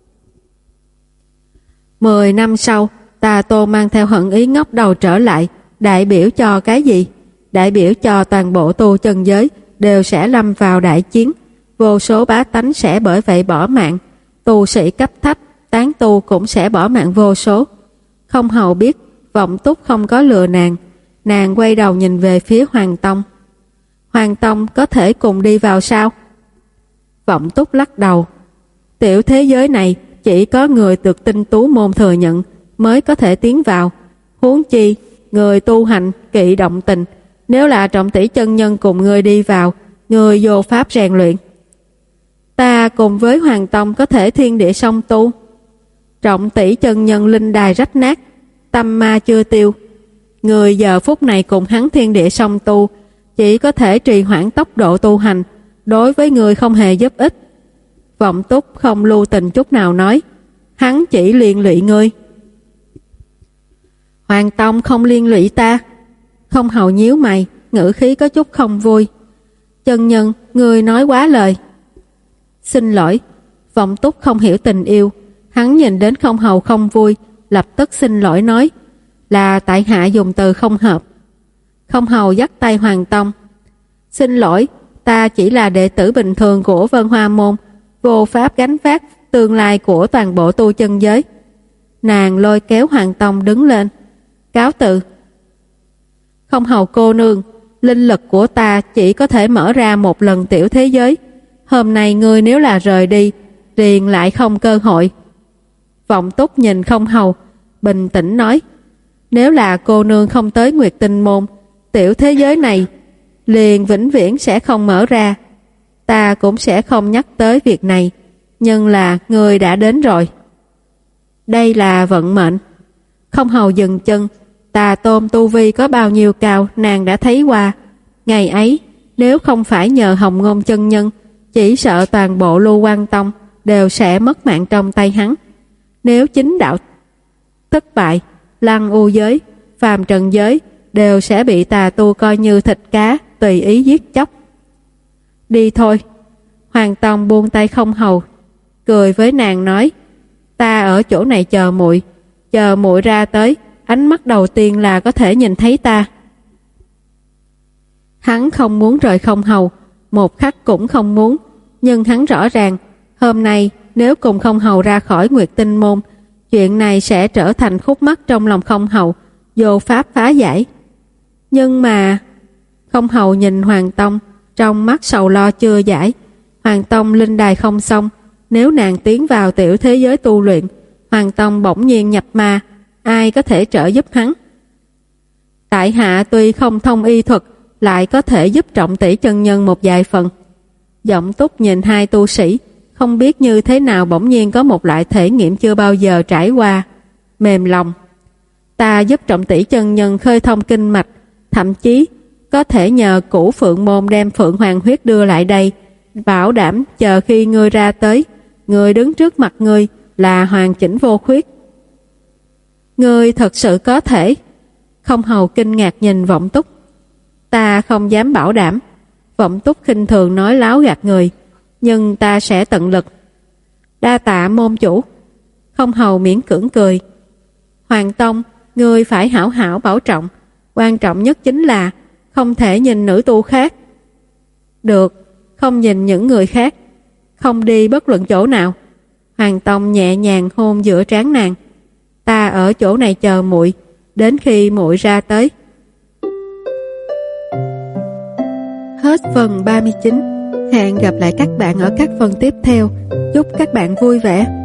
Mười năm sau, Tà Tôn mang theo hận ý ngóc đầu trở lại, đại biểu cho cái gì? Đại biểu cho toàn bộ tu chân giới đều sẽ lâm vào đại chiến, vô số bá tánh sẽ bởi vậy bỏ mạng, tu sĩ cấp thấp, tán tu cũng sẽ bỏ mạng vô số. Không Hầu biết Vọng Túc không có lừa nàng, nàng quay đầu nhìn về phía Hoàng Tông. Hoàng Tông có thể cùng đi vào sao? Vọng Túc lắc đầu. Tiểu thế giới này chỉ có người được tinh tú môn thừa nhận mới có thể tiến vào. Huống chi, người tu hành kỵ động tình, nếu là Trọng Tỷ chân nhân cùng người đi vào, người vô pháp rèn luyện. Ta cùng với Hoàng Tông có thể thiên địa song tu. Trọng Tỷ chân nhân linh đài rách nát, tâm ma chưa tiêu. Người giờ phút này cùng hắn thiên địa song tu, chỉ có thể trì hoãn tốc độ tu hành, đối với người không hề giúp ích. Vọng Túc không lưu tình chút nào nói, hắn chỉ liên lụy ngươi. Hoàng Tông không liên lụy ta. Không Hầu nhíu mày, ngữ khí có chút không vui. Chân nhân, ngươi nói quá lời. Xin lỗi. Vọng Túc không hiểu tình yêu, hắn nhìn đến Không Hầu không vui, lập tức xin lỗi nói, là tại hạ dùng từ không hợp. Không Hầu dắt tay Hoàng Tông. Xin lỗi, ta chỉ là đệ tử bình thường của Vân Hoa Môn, vô pháp gánh vác tương lai của toàn bộ tu chân giới. Nàng lôi kéo Hoàng Tông đứng lên. Cáo từ. Không Hầu cô nương, linh lực của ta chỉ có thể mở ra một lần tiểu thế giới. Hôm nay ngươi nếu là rời đi, liền lại không cơ hội. Vọng Túc nhìn Không Hầu, bình tĩnh nói, nếu là cô nương không tới Nguyệt Tinh Môn, tiểu thế giới này liền vĩnh viễn sẽ không mở ra. Ta cũng sẽ không nhắc tới việc này, nhưng là người đã đến rồi. Đây là vận mệnh. Không Hầu dừng chân. Tà Tôn tu vi có bao nhiêu cao nàng đã thấy qua. Ngày ấy, nếu không phải nhờ Hồng Ngôn chân nhân, chỉ sợ toàn bộ Lưu Quan Tông đều sẽ mất mạng trong tay hắn. Nếu chính đạo thất bại, Lăng U giới, phàm trần giới đều sẽ bị tà tu coi như thịt cá, tùy ý giết chóc. Đi thôi. Hoàng Tông buông tay Không Hầu, cười với nàng nói, ta ở chỗ này chờ muội, chờ muội ra tới, ánh mắt đầu tiên là có thể nhìn thấy ta. Hắn không muốn rời Không Hầu, một khắc cũng không muốn, nhưng hắn rõ ràng, hôm nay nếu cùng Không Hầu ra khỏi Nguyệt Tinh Môn, chuyện này sẽ trở thành khúc mắc trong lòng Không Hầu, vô pháp phá giải. Nhưng mà... Không Hầu nhìn Hoàng Tông, trong mắt sầu lo chưa giải. Hoàng Tông linh đài không xong, nếu nàng tiến vào tiểu thế giới tu luyện, Hoàng Tông bỗng nhiên nhập ma, ai có thể trợ giúp hắn? Tại hạ tuy không thông y thuật, lại có thể giúp Trọng Tỷ chân nhân một vài phần. Vọng Túc nhìn hai tu sĩ, không biết như thế nào bỗng nhiên có một loại thể nghiệm chưa bao giờ trải qua, mềm lòng. Ta giúp Trọng Tỷ chân nhân khơi thông kinh mạch, thậm chí có thể nhờ Cửu Phượng Môn đem Phượng Hoàng huyết đưa lại đây, bảo đảm chờ khi ngươi ra tới, ngươi đứng trước mặt ngươi là hoàn chỉnh vô khuyết. Ngươi thật sự có thể? Không Hầu kinh ngạc nhìn Vọng Túc. Ta không dám bảo đảm. Vọng Túc khinh thường nói láo gạt người, nhưng ta sẽ tận lực. Đa tạ môn chủ. Không Hầu miễn cưỡng cười. Hoàng Tông, ngươi phải hảo hảo bảo trọng, quan trọng nhất chính là không thể nhìn nữ tu khác. Được, không nhìn những người khác, không đi bất luận chỗ nào. Hoàng Tông nhẹ nhàng hôn giữa trán nàng. Ta ở chỗ này chờ muội, đến khi muội ra tới. Hết phần ba mươi chín. Hẹn gặp lại các bạn ở các phần tiếp theo. Chúc các bạn vui vẻ.